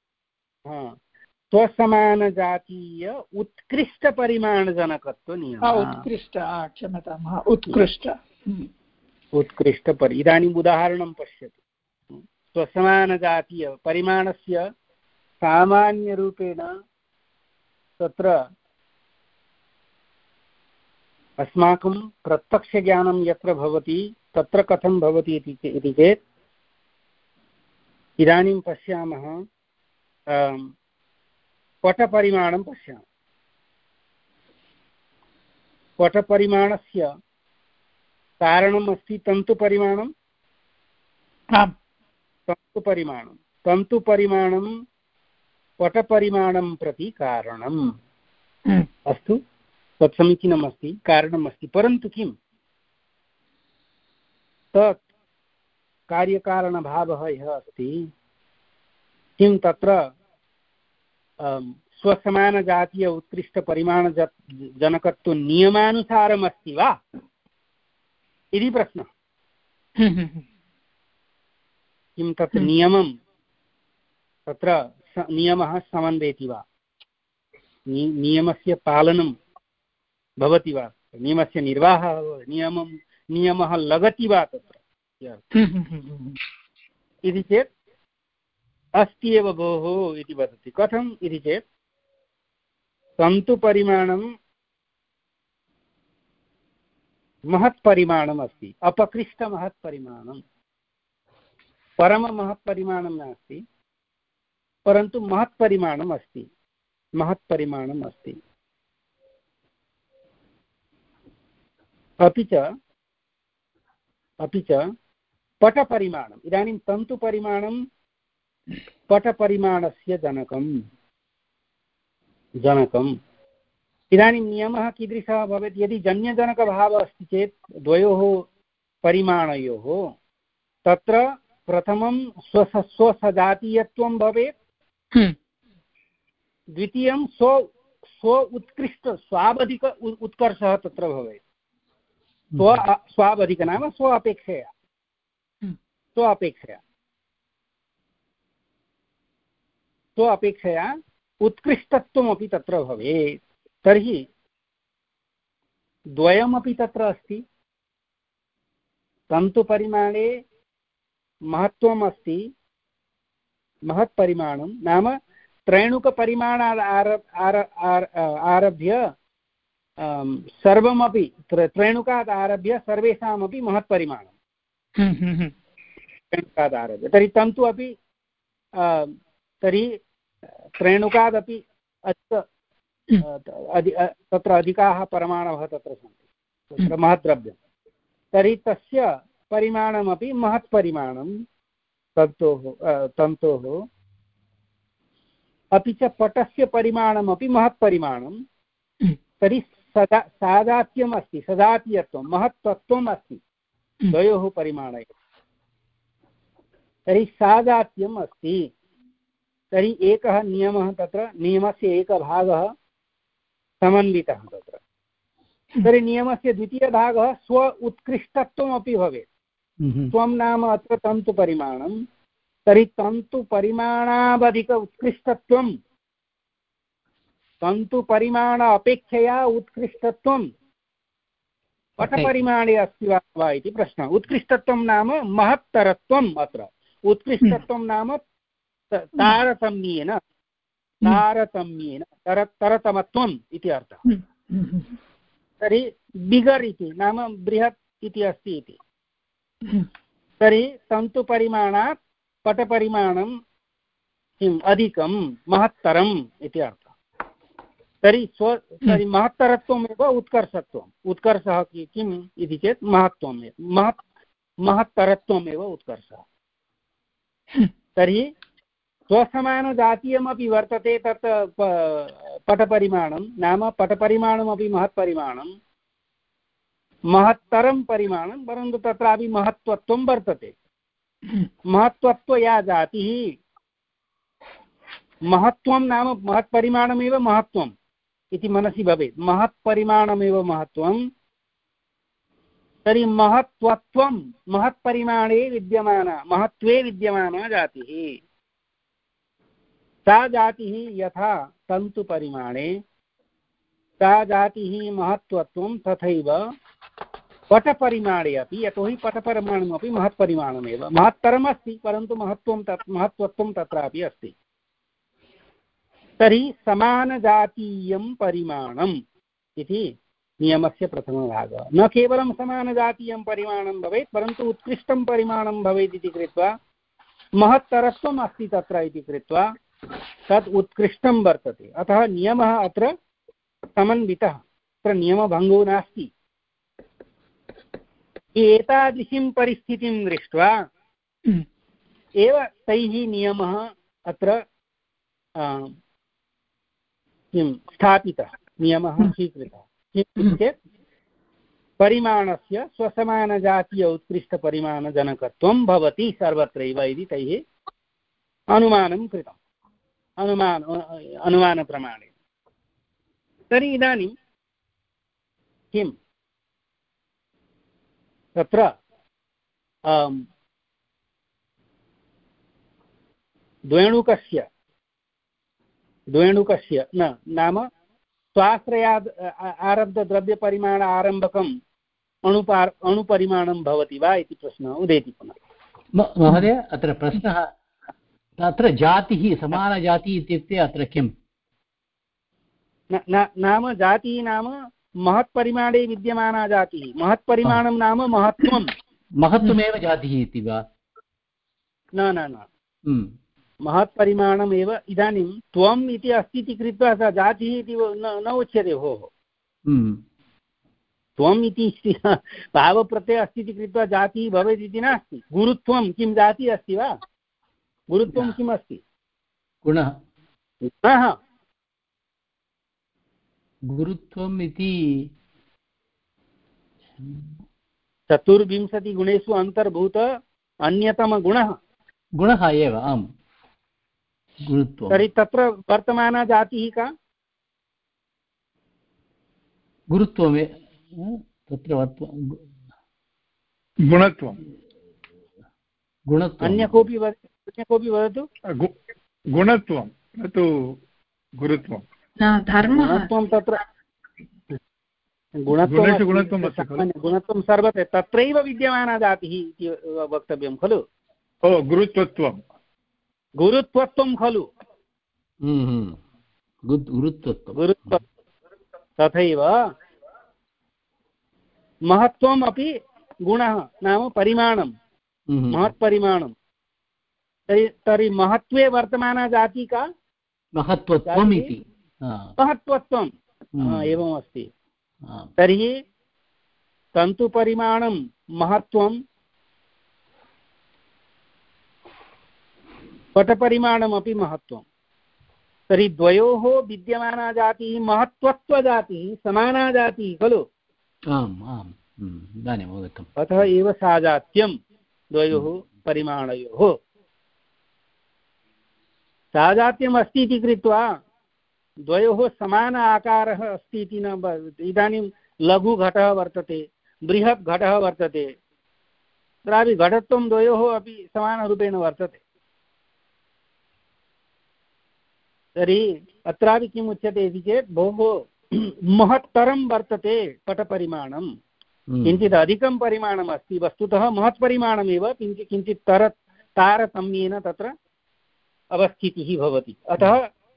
स्वसमानजातीय उत्कृष्टपरिमाणजनकत्वनियमः। उत्कृष्ट, क्षम्यतां, उत्कृष्ट उत्कृष्टपरि। इदानीम् उदाहरणं पश्यतु। स्वसमानजातीय परिमाणस्य सामान्यरूपेण तत्र अस्माकं प्रत्यक्षज्ञानं यत्र भवति तत्र कथं भवति इति चेत् इदानीं पश्यामः, पटपरिमाणं पश्यामः। पटपरिमाणस्य कारणम् अस्ति तन्तुपरिमाणं। तन्तुपरिमाणं तन्तुपरिमाणं पटपरिमाणं प्रति कारणम्। अस्तु, तत् समीचीनम् अस्ति, कारणम् अस्ति, परन्तु किं तत् कार्यकारणभावः यः अस्ति, किं तत्र स्वसमानजातीय उत्कृष्टपरिमाणज जनकत्व नियमानुसारम् अस्ति वा इति प्रश्नः। किं तत् नियमं तत्र नियमः समन्वयति वा, नियमस्य पालनं भवति वा, नियमस्य निर्वाहः, नियमं नियमः लगति वा तत्र इति चेत् अस्ति एव भोः इति वदति। कथम् इति चेत् तन्तुपरिमाणं महत्परिमाणम् अस्ति, अपकृष्टमहत्परिमाणं। परममहत्परिमाणं नास्ति, परन्तु महत्परिमाणम् अस्ति, महत्परिमाणम् अस्ति। अपि च अपि च पटपरिमाणम्, इदानीं तन्तुपरिमाणं पटपरिमाणस्य जनकं जनकम्। इदानीं नियमः कीदृशः भवेत्? यदि जन्यजनकभावः अस्ति चेत् द्वयोः परिमाणयोः तत्र प्रथमं स्व स्वसजातीयत्वं भवेत्, द्वितीयं स्व स्व उत्कृष्ट स्वावधिक उत्कर्षः तत्र भवेत्। स्व स्वावधिक नाम स्व अपेक्षया, स्व अपेक्षया स्व अपेक्षया उत्कृष्टत्वमपि तत्र भवेत्। तर्हि द्वयमपि तत्र अस्ति। तन्तुपरिमाणे महत्त्वम् अस्ति, महत्परिमाणं नाम त्रैणुकपरिमाणात् आरभ्य सर्वमपि त्रैणुकात् आरभ्य सर्वेषामपि महत्परिमाणं त्रैणुकात् आरभ्य। तर्हि तन्तु अपि तर्हि त्रैणुकादपि तत्र अधिकाः परमाणवः तत्र सन्ति, तत्र महद्द्रव्यं। तर्हि तस्य परिमाणमपि महत्परिमाणं तन्तोः तन्तोः। अपि च पटस्य परिमाणमपि महत्परिमाणं। तर्हि सदा सादात्यम् अस्ति, सजातीयत्वं, महत्त्वम् अस्ति द्वयोः परिमाणयोः। तर्हि सादात्यम् अस्ति। तर्हि एकः नियमः तत्र, नियमस्य एकः भागः समन्वितः तत्र। तर्हि नियमस्य द्वितीयभागः स्व उत्कृष्टत्वमपि भवेत्। स्वं नाम अत्र तन्तुपरिमाणं, तर्हि तन्तुपरिमाणावधिक उत्कृष्टत्वं, तन्तुपरिमाण अपेक्षया उत्कृष्टत्वं पटपरिमाणे अस्ति वा इति प्रश्नः। उत्कृष्टत्वं नाम महत्तरत्वम्। अत्र उत्कृष्टत्वं नाम तारतम्येन तारतम्येन तर तरतमत्वम् इति अर्थः। तर्हि बिगर् इति नाम बृहत् इति अस्ति इति। तर्हि तन्तुपरिमाणात् पटपरिमाणं किम् अधिकं महत्तरम् इति अर्थः। तर्हि स्व तर्हि महत्तरत्वमेव उत्कर्षत्वम् उत्कर्षः किम् इति चेत् महत्त्वमेव महत् महत्तरत्वमेव उत्कर्षः। तर्हि स्वसमानजातीयमपि वर्तते तत् पटपरिमाणं नाम पटपरिमाणमपि महत्परिमाणं महत्तरं परिमाणं परन्तु तत्रापि महत्त्वत्वं वर्तते। महत्त्वत्व या जातिः महत्त्वं नाम महत्परिमाणमेव महत्त्वम् इति मनसि भवेत्। महत्परिमाणमेव महत्त्वं तर्हि महत्त्वत्वं महत्परिमाणे विद्यमाना महत्त्वे विद्यमाना जातिः सा जातिः यथा तन्तुपरिमाणे सा जातिः महत्त्वत्वं तथैव पटपरिमाणे अपि यतोहि पटपरिमाणमपि महत्परिमाणमेव महत्तरमस्ति परन्तु महत्त्वं तत् महत्त्वत्वं तत्रापि अस्ति। तर्हि समानजातीयं परिमाणम् इति नियमस्य प्रथमभागः। न केवलं समानजातीयं परिमाणं भवेत् परन्तु उत्कृष्टं परिमाणं भवेत् इति कृत्वा महत्तरत्वम् अस्ति तत्र इति कृत्वा तत् उत्कृष्टं वर्तते। अतः नियमः अत्र समन्वितः अत्र नियमभङ्गो नास्ति। एतादृशीं परिस्थितिं दृष्ट्वा एव तैः नियमः अत्र किं स्थापितः नियमः स्वीकृतः किं चेत् परिमाणस्य स्वसमानजातीय उत्कृष्टपरिमाणजनकत्वं भवति सर्वत्रैव इति तैः अनुमानं कृतम् अनुमान अनुमानप्रमाणे। तर्हि इदानीं किं तत्र द्वेणुकस्य द्वेणुकस्य न नाम स्वाश्रयाद् आरब्धद्रव्यपरिमाण आरम्भकम् अणुपार अणुपरिमाणं भवति वा इति प्रश्नः उदेति पुनः। महोदय अत्र प्रश्नः अत्र जातिः समानजातिः इत्युक्ते अत्र किम् नाम जातिः नाम महत्परिमाणे विद्यमाना जातिः महत्परिमाणं नाम महत्त्वं महत्त्वमेव जातिः इति वा न न न महत्परिमाणमेव इदानीं त्वम् इति अस्ति इति कृत्वा सा जातिः इति न उच्यते भोः। त्वम् इति भावप्रत्ययः अस्ति इति कृत्वा जातिः भवेत् इति नास्ति। गुरुत्वं किं जातिः अस्ति वा गुरुत्वं किम् अस्ति गुणः गुणः गुरुत्वम् इति चतुर्विंशतिगुणेषु अन्तर्भूत अन्यतमगुणः गुणः एव आम् गुरुत्वं। तर्हि तत्र वर्तमाना जातिः का गुरुत्वमे तत्र गुणत्वं गुणत्वम् अन्य कोऽपि अन्य कोऽपि वदतु गुणत्वं न तु गुरुत्वं गुणत्वं तत्र गुणत्वं गुणत्वं सर्वत्र तत्रैव विद्यमाना जातिः इति वक्तव्यं खलु। ओ गुरुत्वत्वं गुरुत्वत्वं खलु गुरुत्वं तथैव महत्त्वम् अपि गुणः नाम परिमाणं महत्परिमाणं। तर्हि तर्हि महत्त्वे वर्तमाना जातिः का महत्त्वत्वम् इति महत्त्वत्वम् एवमस्ति। तर्हि तन्तुपरिमाणं महत्त्वं पटपरिमाणमपि महत्त्वं। तर्हि द्वयोः विद्यमाना जातिः महत्त्वत्वजातिः समाना जातिः खलु। आम् आम् इदानीम् अवगतम्। अतः एव साजात्यं द्वयोः परिमाणयोः साजात्यम् अस्ति इति कृत्वा द्वयोः समान आकारः अस्ति इति न भवति। इदानीं लघुघटः वर्तते बृहत् घटः वर्तते तत्रापि घटत्वं द्वयोः अपि समानरूपेण वर्तते। तर्हि अत्रापि किम् उच्यते इति चेत् भोः महत्तरं वर्तते पटपरिमाणं किञ्चित् अधिकं परिमाणम् अस्ति वस्तुतः महत्परिमाणमेव किञ्चित् किञ्चित् तर तारतम्येन तत्र अवस्थितिः भवति। अतः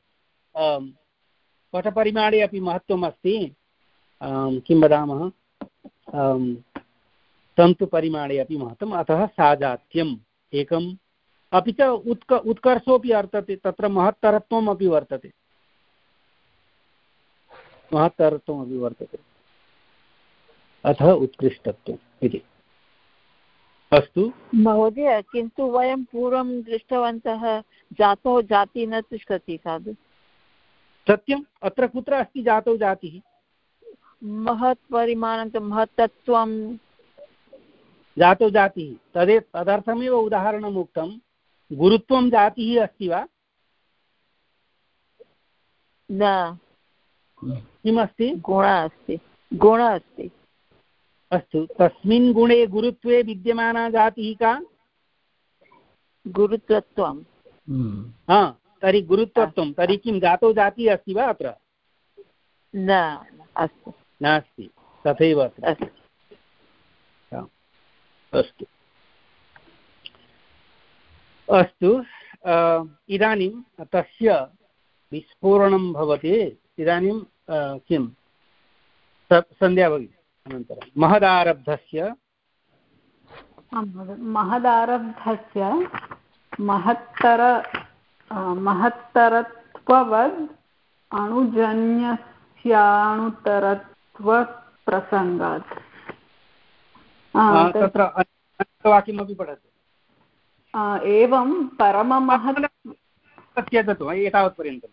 पटपरिमाणे अपि महत्त्वम् अस्ति किं वदामः तन्तुपरिमाणे अपि महत्त्वम्। अतः साजात्यम् एकम् अपि च उत्क उत्कर्षोऽपि वर्तते तत्र महत्तरत्वम् अपि वर्तते। महत्तरत्वमपि वर्तते, अतः उत्कृष्टत्वम् इति। अस्तु महोदय, किन्तु वयं पूर्वं दृष्टवन्तः जातौ जाति न तिष्ठति साधु। सत्यम्, अत्र कुत्र अस्ति जातौ जातिः? महत् परिमाणं महत्तत्वं जातौ जातिः, तदे तदर्थमेव उदाहरणम् उक्तं। गुरुत्वं जातिः अस्ति वा? न, किमस्ति? गुणः अस्ति, गुणः अस्ति। अस्तु, तस्मिन् गुणे गुरुत्वे विद्यमाना जातिः का? गुरुत्वत्वं। हा, तर्हि गुरुत्वत्वं, तर्हि किं जातौ जातिः अस्ति वा अत्र? न, अस्तु, नास्ति, तथैव अत्र। अस्तु अस्तु इदानीं तस्य विस्फोरणं भवति। इदानीं किं सन्ध्या भगिनी अनन्तरं महदारब्धस्य महदारब्धस्य महत्तर महत्तरत्ववद् अणुजन्यस्याणुतरत्वप्रसङ्गात्। तत्र वाक्यमपि पठतु। एवं परममहत् त्यजतु एतावत्पर्यन्तं।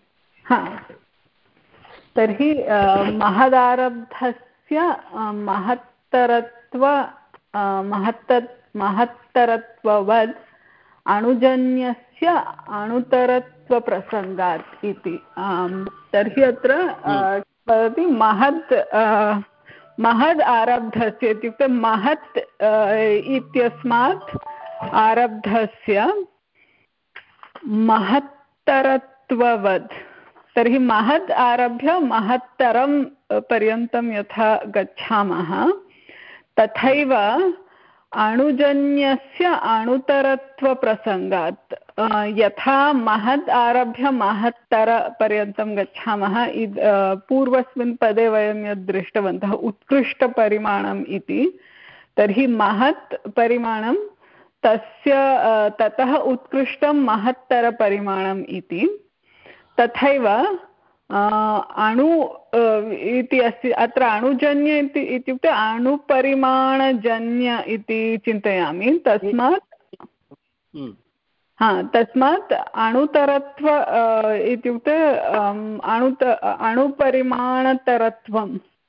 तर्हि महदारब्धस्य महत्तरत्व महत्त महत्तरत्ववद् अणुजन्यस्य अणुतरत्वप्रसङ्गात् इति। तर्हि अत्र वदति महत् महद् आरब्धस्य इत्युक्ते महत् इत्यस्मात् आरब्धस्य महत्तरत्ववद्। तर्हि महद् आरभ्य महत्तरं पर्यन्तं यथा गच्छामः तथैव अणुजन्यस्य अणुतरत्वप्रसङ्गात् यथा महद् आरभ्य महत्तरपर्यन्तं गच्छामः। पूर्वस्मिन् पदे वयं यद् दृष्टवन्तः उत्कृष्टपरिमाणम् इति, तर्हि महत् परिमाणं तस्य ततः उत्कृष्टं महत्तरपरिमाणम् इति। तथैव अणु इति अस्ति अत्र अणुजन्य इति इत्युक्ते अणुपरिमाणजन्य इति चिन्तयामि। तस्मात् हा तस्मात् अणुतरत्व इत्युक्ते अणुत अणुपरिमाणतरत्वं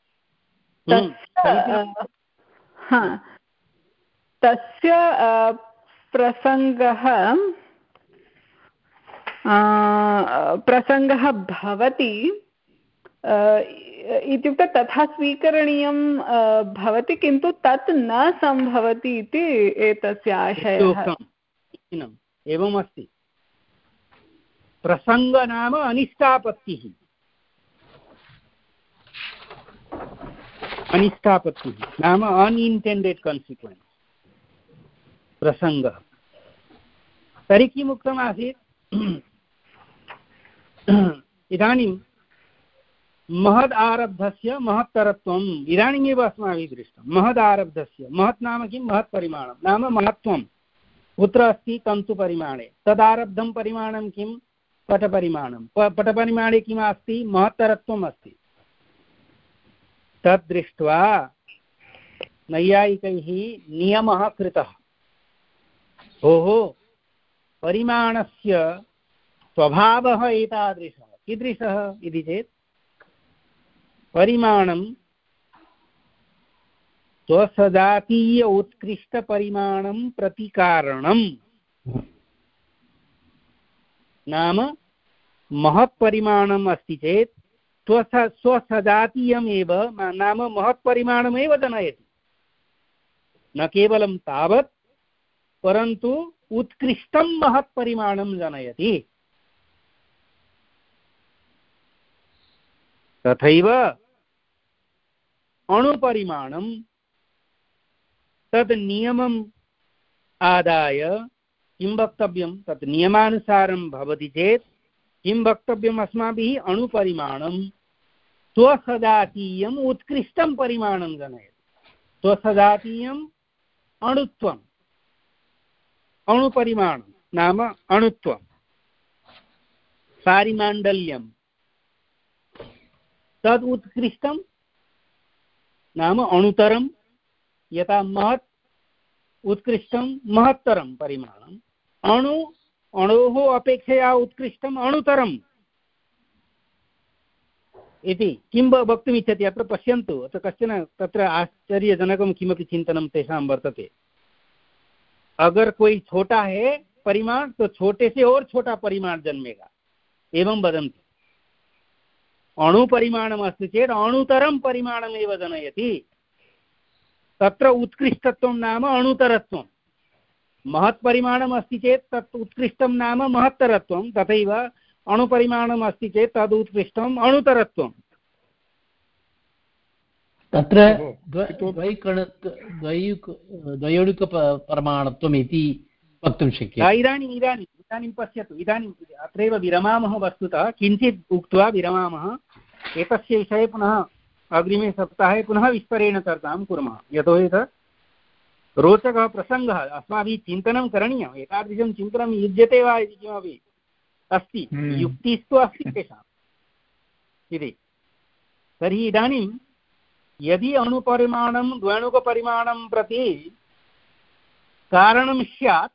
हा तस्य प्रसङ्गः प्रसङ्गः भवति इत्युक्ते तथा स्वीकरणीयं भवति, किन्तु तत् न सम्भवति इति एतस्य आशयः। एवमस्ति, प्रसङ्ग नाम अनिष्टापत्तिः। अनिष्टापत्तिः नाम अनइण्टेण्डेड् कान्सिक्वेन्स् प्रसङ्गः। तर्हि किम् उक्तमासीत्? इदानीं महद् आरब्धस्य महत्तरत्वम् इदानीमेव अस्माभिः दृष्टं। महद् आरब्धस्य महत् नाम किं? महत् परिमाणं नाम महत्त्वं कुत्र अस्ति? तन्तुपरिमाणे। तदारब्धं परिमाणं किं? पटपरिमाणं। पटपरिमाणे किम् अस्ति? महत्तरत्वम् अस्ति। तद् दृष्ट्वा नैयायिकैः नियमः कृतः। ओहो, परिमाणस्य स्वभावः एतादृशः। कीदृशः इति चेत् परिमाणं स्वसजातीय उत्कृष्टपरिमाणं प्रतिकारणं नाम महत्परिमाणम् अस्ति चेत् स्वस स्वसजातीयमेव नाम महत्परिमाणमेव जनयति। न केवलं तावत् परन्तु उत्कृष्टं महत्परिमाणं जनयति। तथैव अणुपरिमाणं तद् नियमम् आदाय किं वक्तव्यं? तत् नियमानुसारं भवति चेत् किं वक्तव्यम् अस्माभिः? अणुपरिमाणं स्वसजातीयम् उत्कृष्टं परिमाणं जनयति। स्वसजातीयम् अणुत्वम्, अणुपरिमाणं नाम अणुत्वं, पारिमाण्डल्यं तद् उत्कृष्टं नाम अणुतरं, यथा महत् उत्कृष्टं महत्तरं परिमाणम्, अणु अणोः अपेक्षया उत्कृष्टम् अणुतरम् इति किं वक्तुमिच्छति अत्र पश्यन्तु। अत्र कश्चन तत्र आश्चर्यजनकं किमपि चिन्तनं तेषां वर्तते। अगर कोई छोटा है परिमाण तो छोटे से और छोटा परिमाण जन्मेगा, एवं वदन्ति। अणु परिमाणम् अस्ति चेत् अणुतरं परिमाणमेव जनयति। तत्र उत्कृष्टत्वं नाम अणुतरत्वं। महत् परिमाणम् अस्ति चेत् तत् उत्कृष्टं नाम महत्तरत्वं, तथैव अणुपरिमाणम् अस्ति चेत् तद् उत्कृष्टम् अणुतरत्वं। तत्र द्वयोनिकपरमाणुत्वम् इति वक्तुं शक्यते। इदानीम् इदानीम् इदानीं पश्यतु, इदानीम् अत्रैव विरमामः। वस्तुतः किञ्चित् उक्त्वा विरमामः। एतस्य विषये पुनः अग्रिमे सप्ताहे पुनः विस्तरेण चर्चां कुर्मः, यतोहि तत् रोचकः प्रसङ्गः। अस्माभिः चिन्तनं करणीयम्। एतादृशं चिन्तनं युज्यते वा इति किमपि अस्ति, युक्तिस्तु अस्ति तेषाम् इति। तर्हि इदानीं यदि अणुपरिमाणं द्वयोनुकपरिमाणं प्रति कारणं स्यात्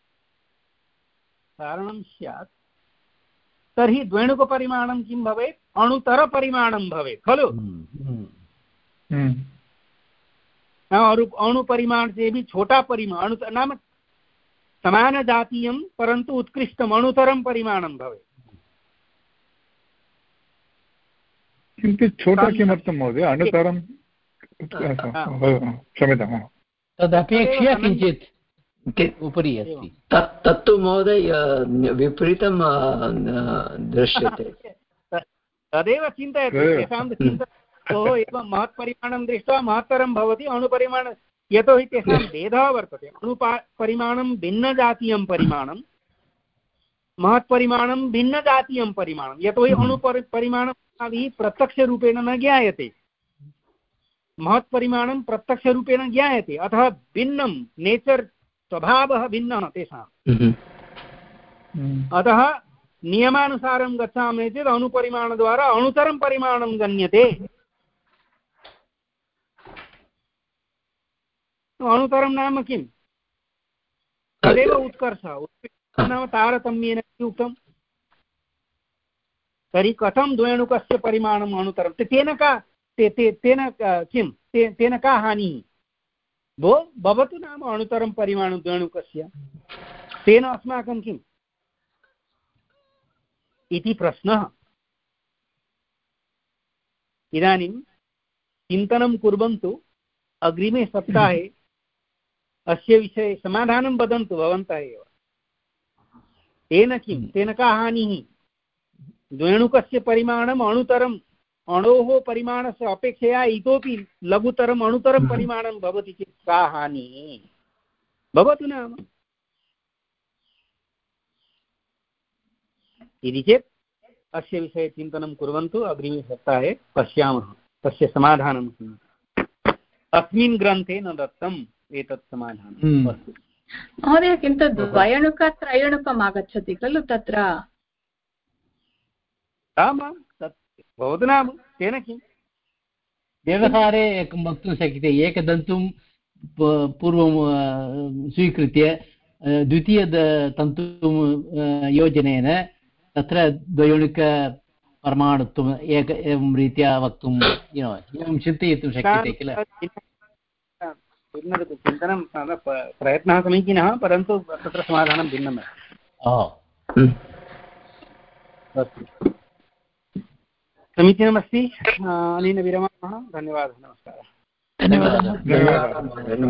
कारणं स्यात् तर्हि द्वयोनुकपरिमाणं किं भवेत्? अणुतरपरिमाणं भवेत् खलु। अणुपरिमाण से भी छोटा परिमाण अणु नाम समान जातीयं परन्तु उत्कृष्टम् अणुतरं परिमाणं भवेत्। किञ्चित् छोटा किमर्थं महोदय? अणुतरं क्षम्यतां, तदपेक्षया किञ्चित् उपरि अस्ति। तत्तु महोदय विपरीतं दृश्यते। तदेव चिन्तयतु। तेषां चिन्तनतो एवं महत्परिमाणं दृष्ट्वा महत्तरं भवति अणुपरिमाण, यतोहि तेषां भेदः वर्तते। अणुपरिमाणं भिन्नजातीयं परिमाणं, महत्परिमाणं भिन्नजातीयं परिमाणं। यतोहि अणुपरिमाणं प्रत्यक्षरूपेण न ज्ञायते, महत्परिमाणं प्रत्यक्षरूपेण ज्ञायते, अतः भिन्नं नेचर् स्वभावः भिन्नः तेषाम्। अतः नियमानुसारं गच्छामः चेत् अणुपरिमाणद्वारा अणुतरं परिमाणं गण्यते। अणुतरं नाम किम्? तदेव उत्कर्षः नाम तारतम्येन उक्तम्। तर्हि कथं द्वयोनुकस्य परिमाणम् अणुतरं? तेन का तेन किं तेन का हानिः? भो भवतु नाम अणुतरं परिमाणं द्वयोनुकस्य, तेन अस्माकं किम् इति प्रश्नः। इदानीं चिन्तनं कुर्वन्तु। अग्रिमे सप्ताहे अस्य विषये समाधानं वदन्तु भवन्तः एव। तेन किं, तेन का हानिः? द्वयोनुकस्य परिमाणम् अणुतरम् अणोः परिमाणस्य अपेक्षया इतोपि लघुतरम् अणुतरं परिमाणं भवति चेत् का हानिः भवतु नाम। इति चेत् अस्य विषये चिन्तनं कुर्वन्तु। अग्रिमे सप्ताहे पश्यामः तस्य समाधानं किम्। अस्मिन् ग्रन्थे न दत्तम् एतत् समाधानम् अस्तु महोदय। किन्तु द्वयोनुक त्रयोनुकम् आगच्छति खलु तत्र? आमां तत् भवतु नाम। तेन किं व्यवहारे एकं वक्तुं शक्यते। एकतन्तुं पूर्वं स्वीकृत्य द्वितीयतन्तुं योजनेन तत्र द्वयोनिकपरमाणुत्वम् एक एवं रीत्या वक्तुं एवं चिन्तयितुं शक्यते किल? चिन्तनं प्रयत्नः समीचीनः, परन्तु तत्र समाधानं भिन्नमस्ति। अस्तु, समीचीनमस्ति। अनेन विरमामः। धन्यवादः। नमस्कारः। धन्यवादः।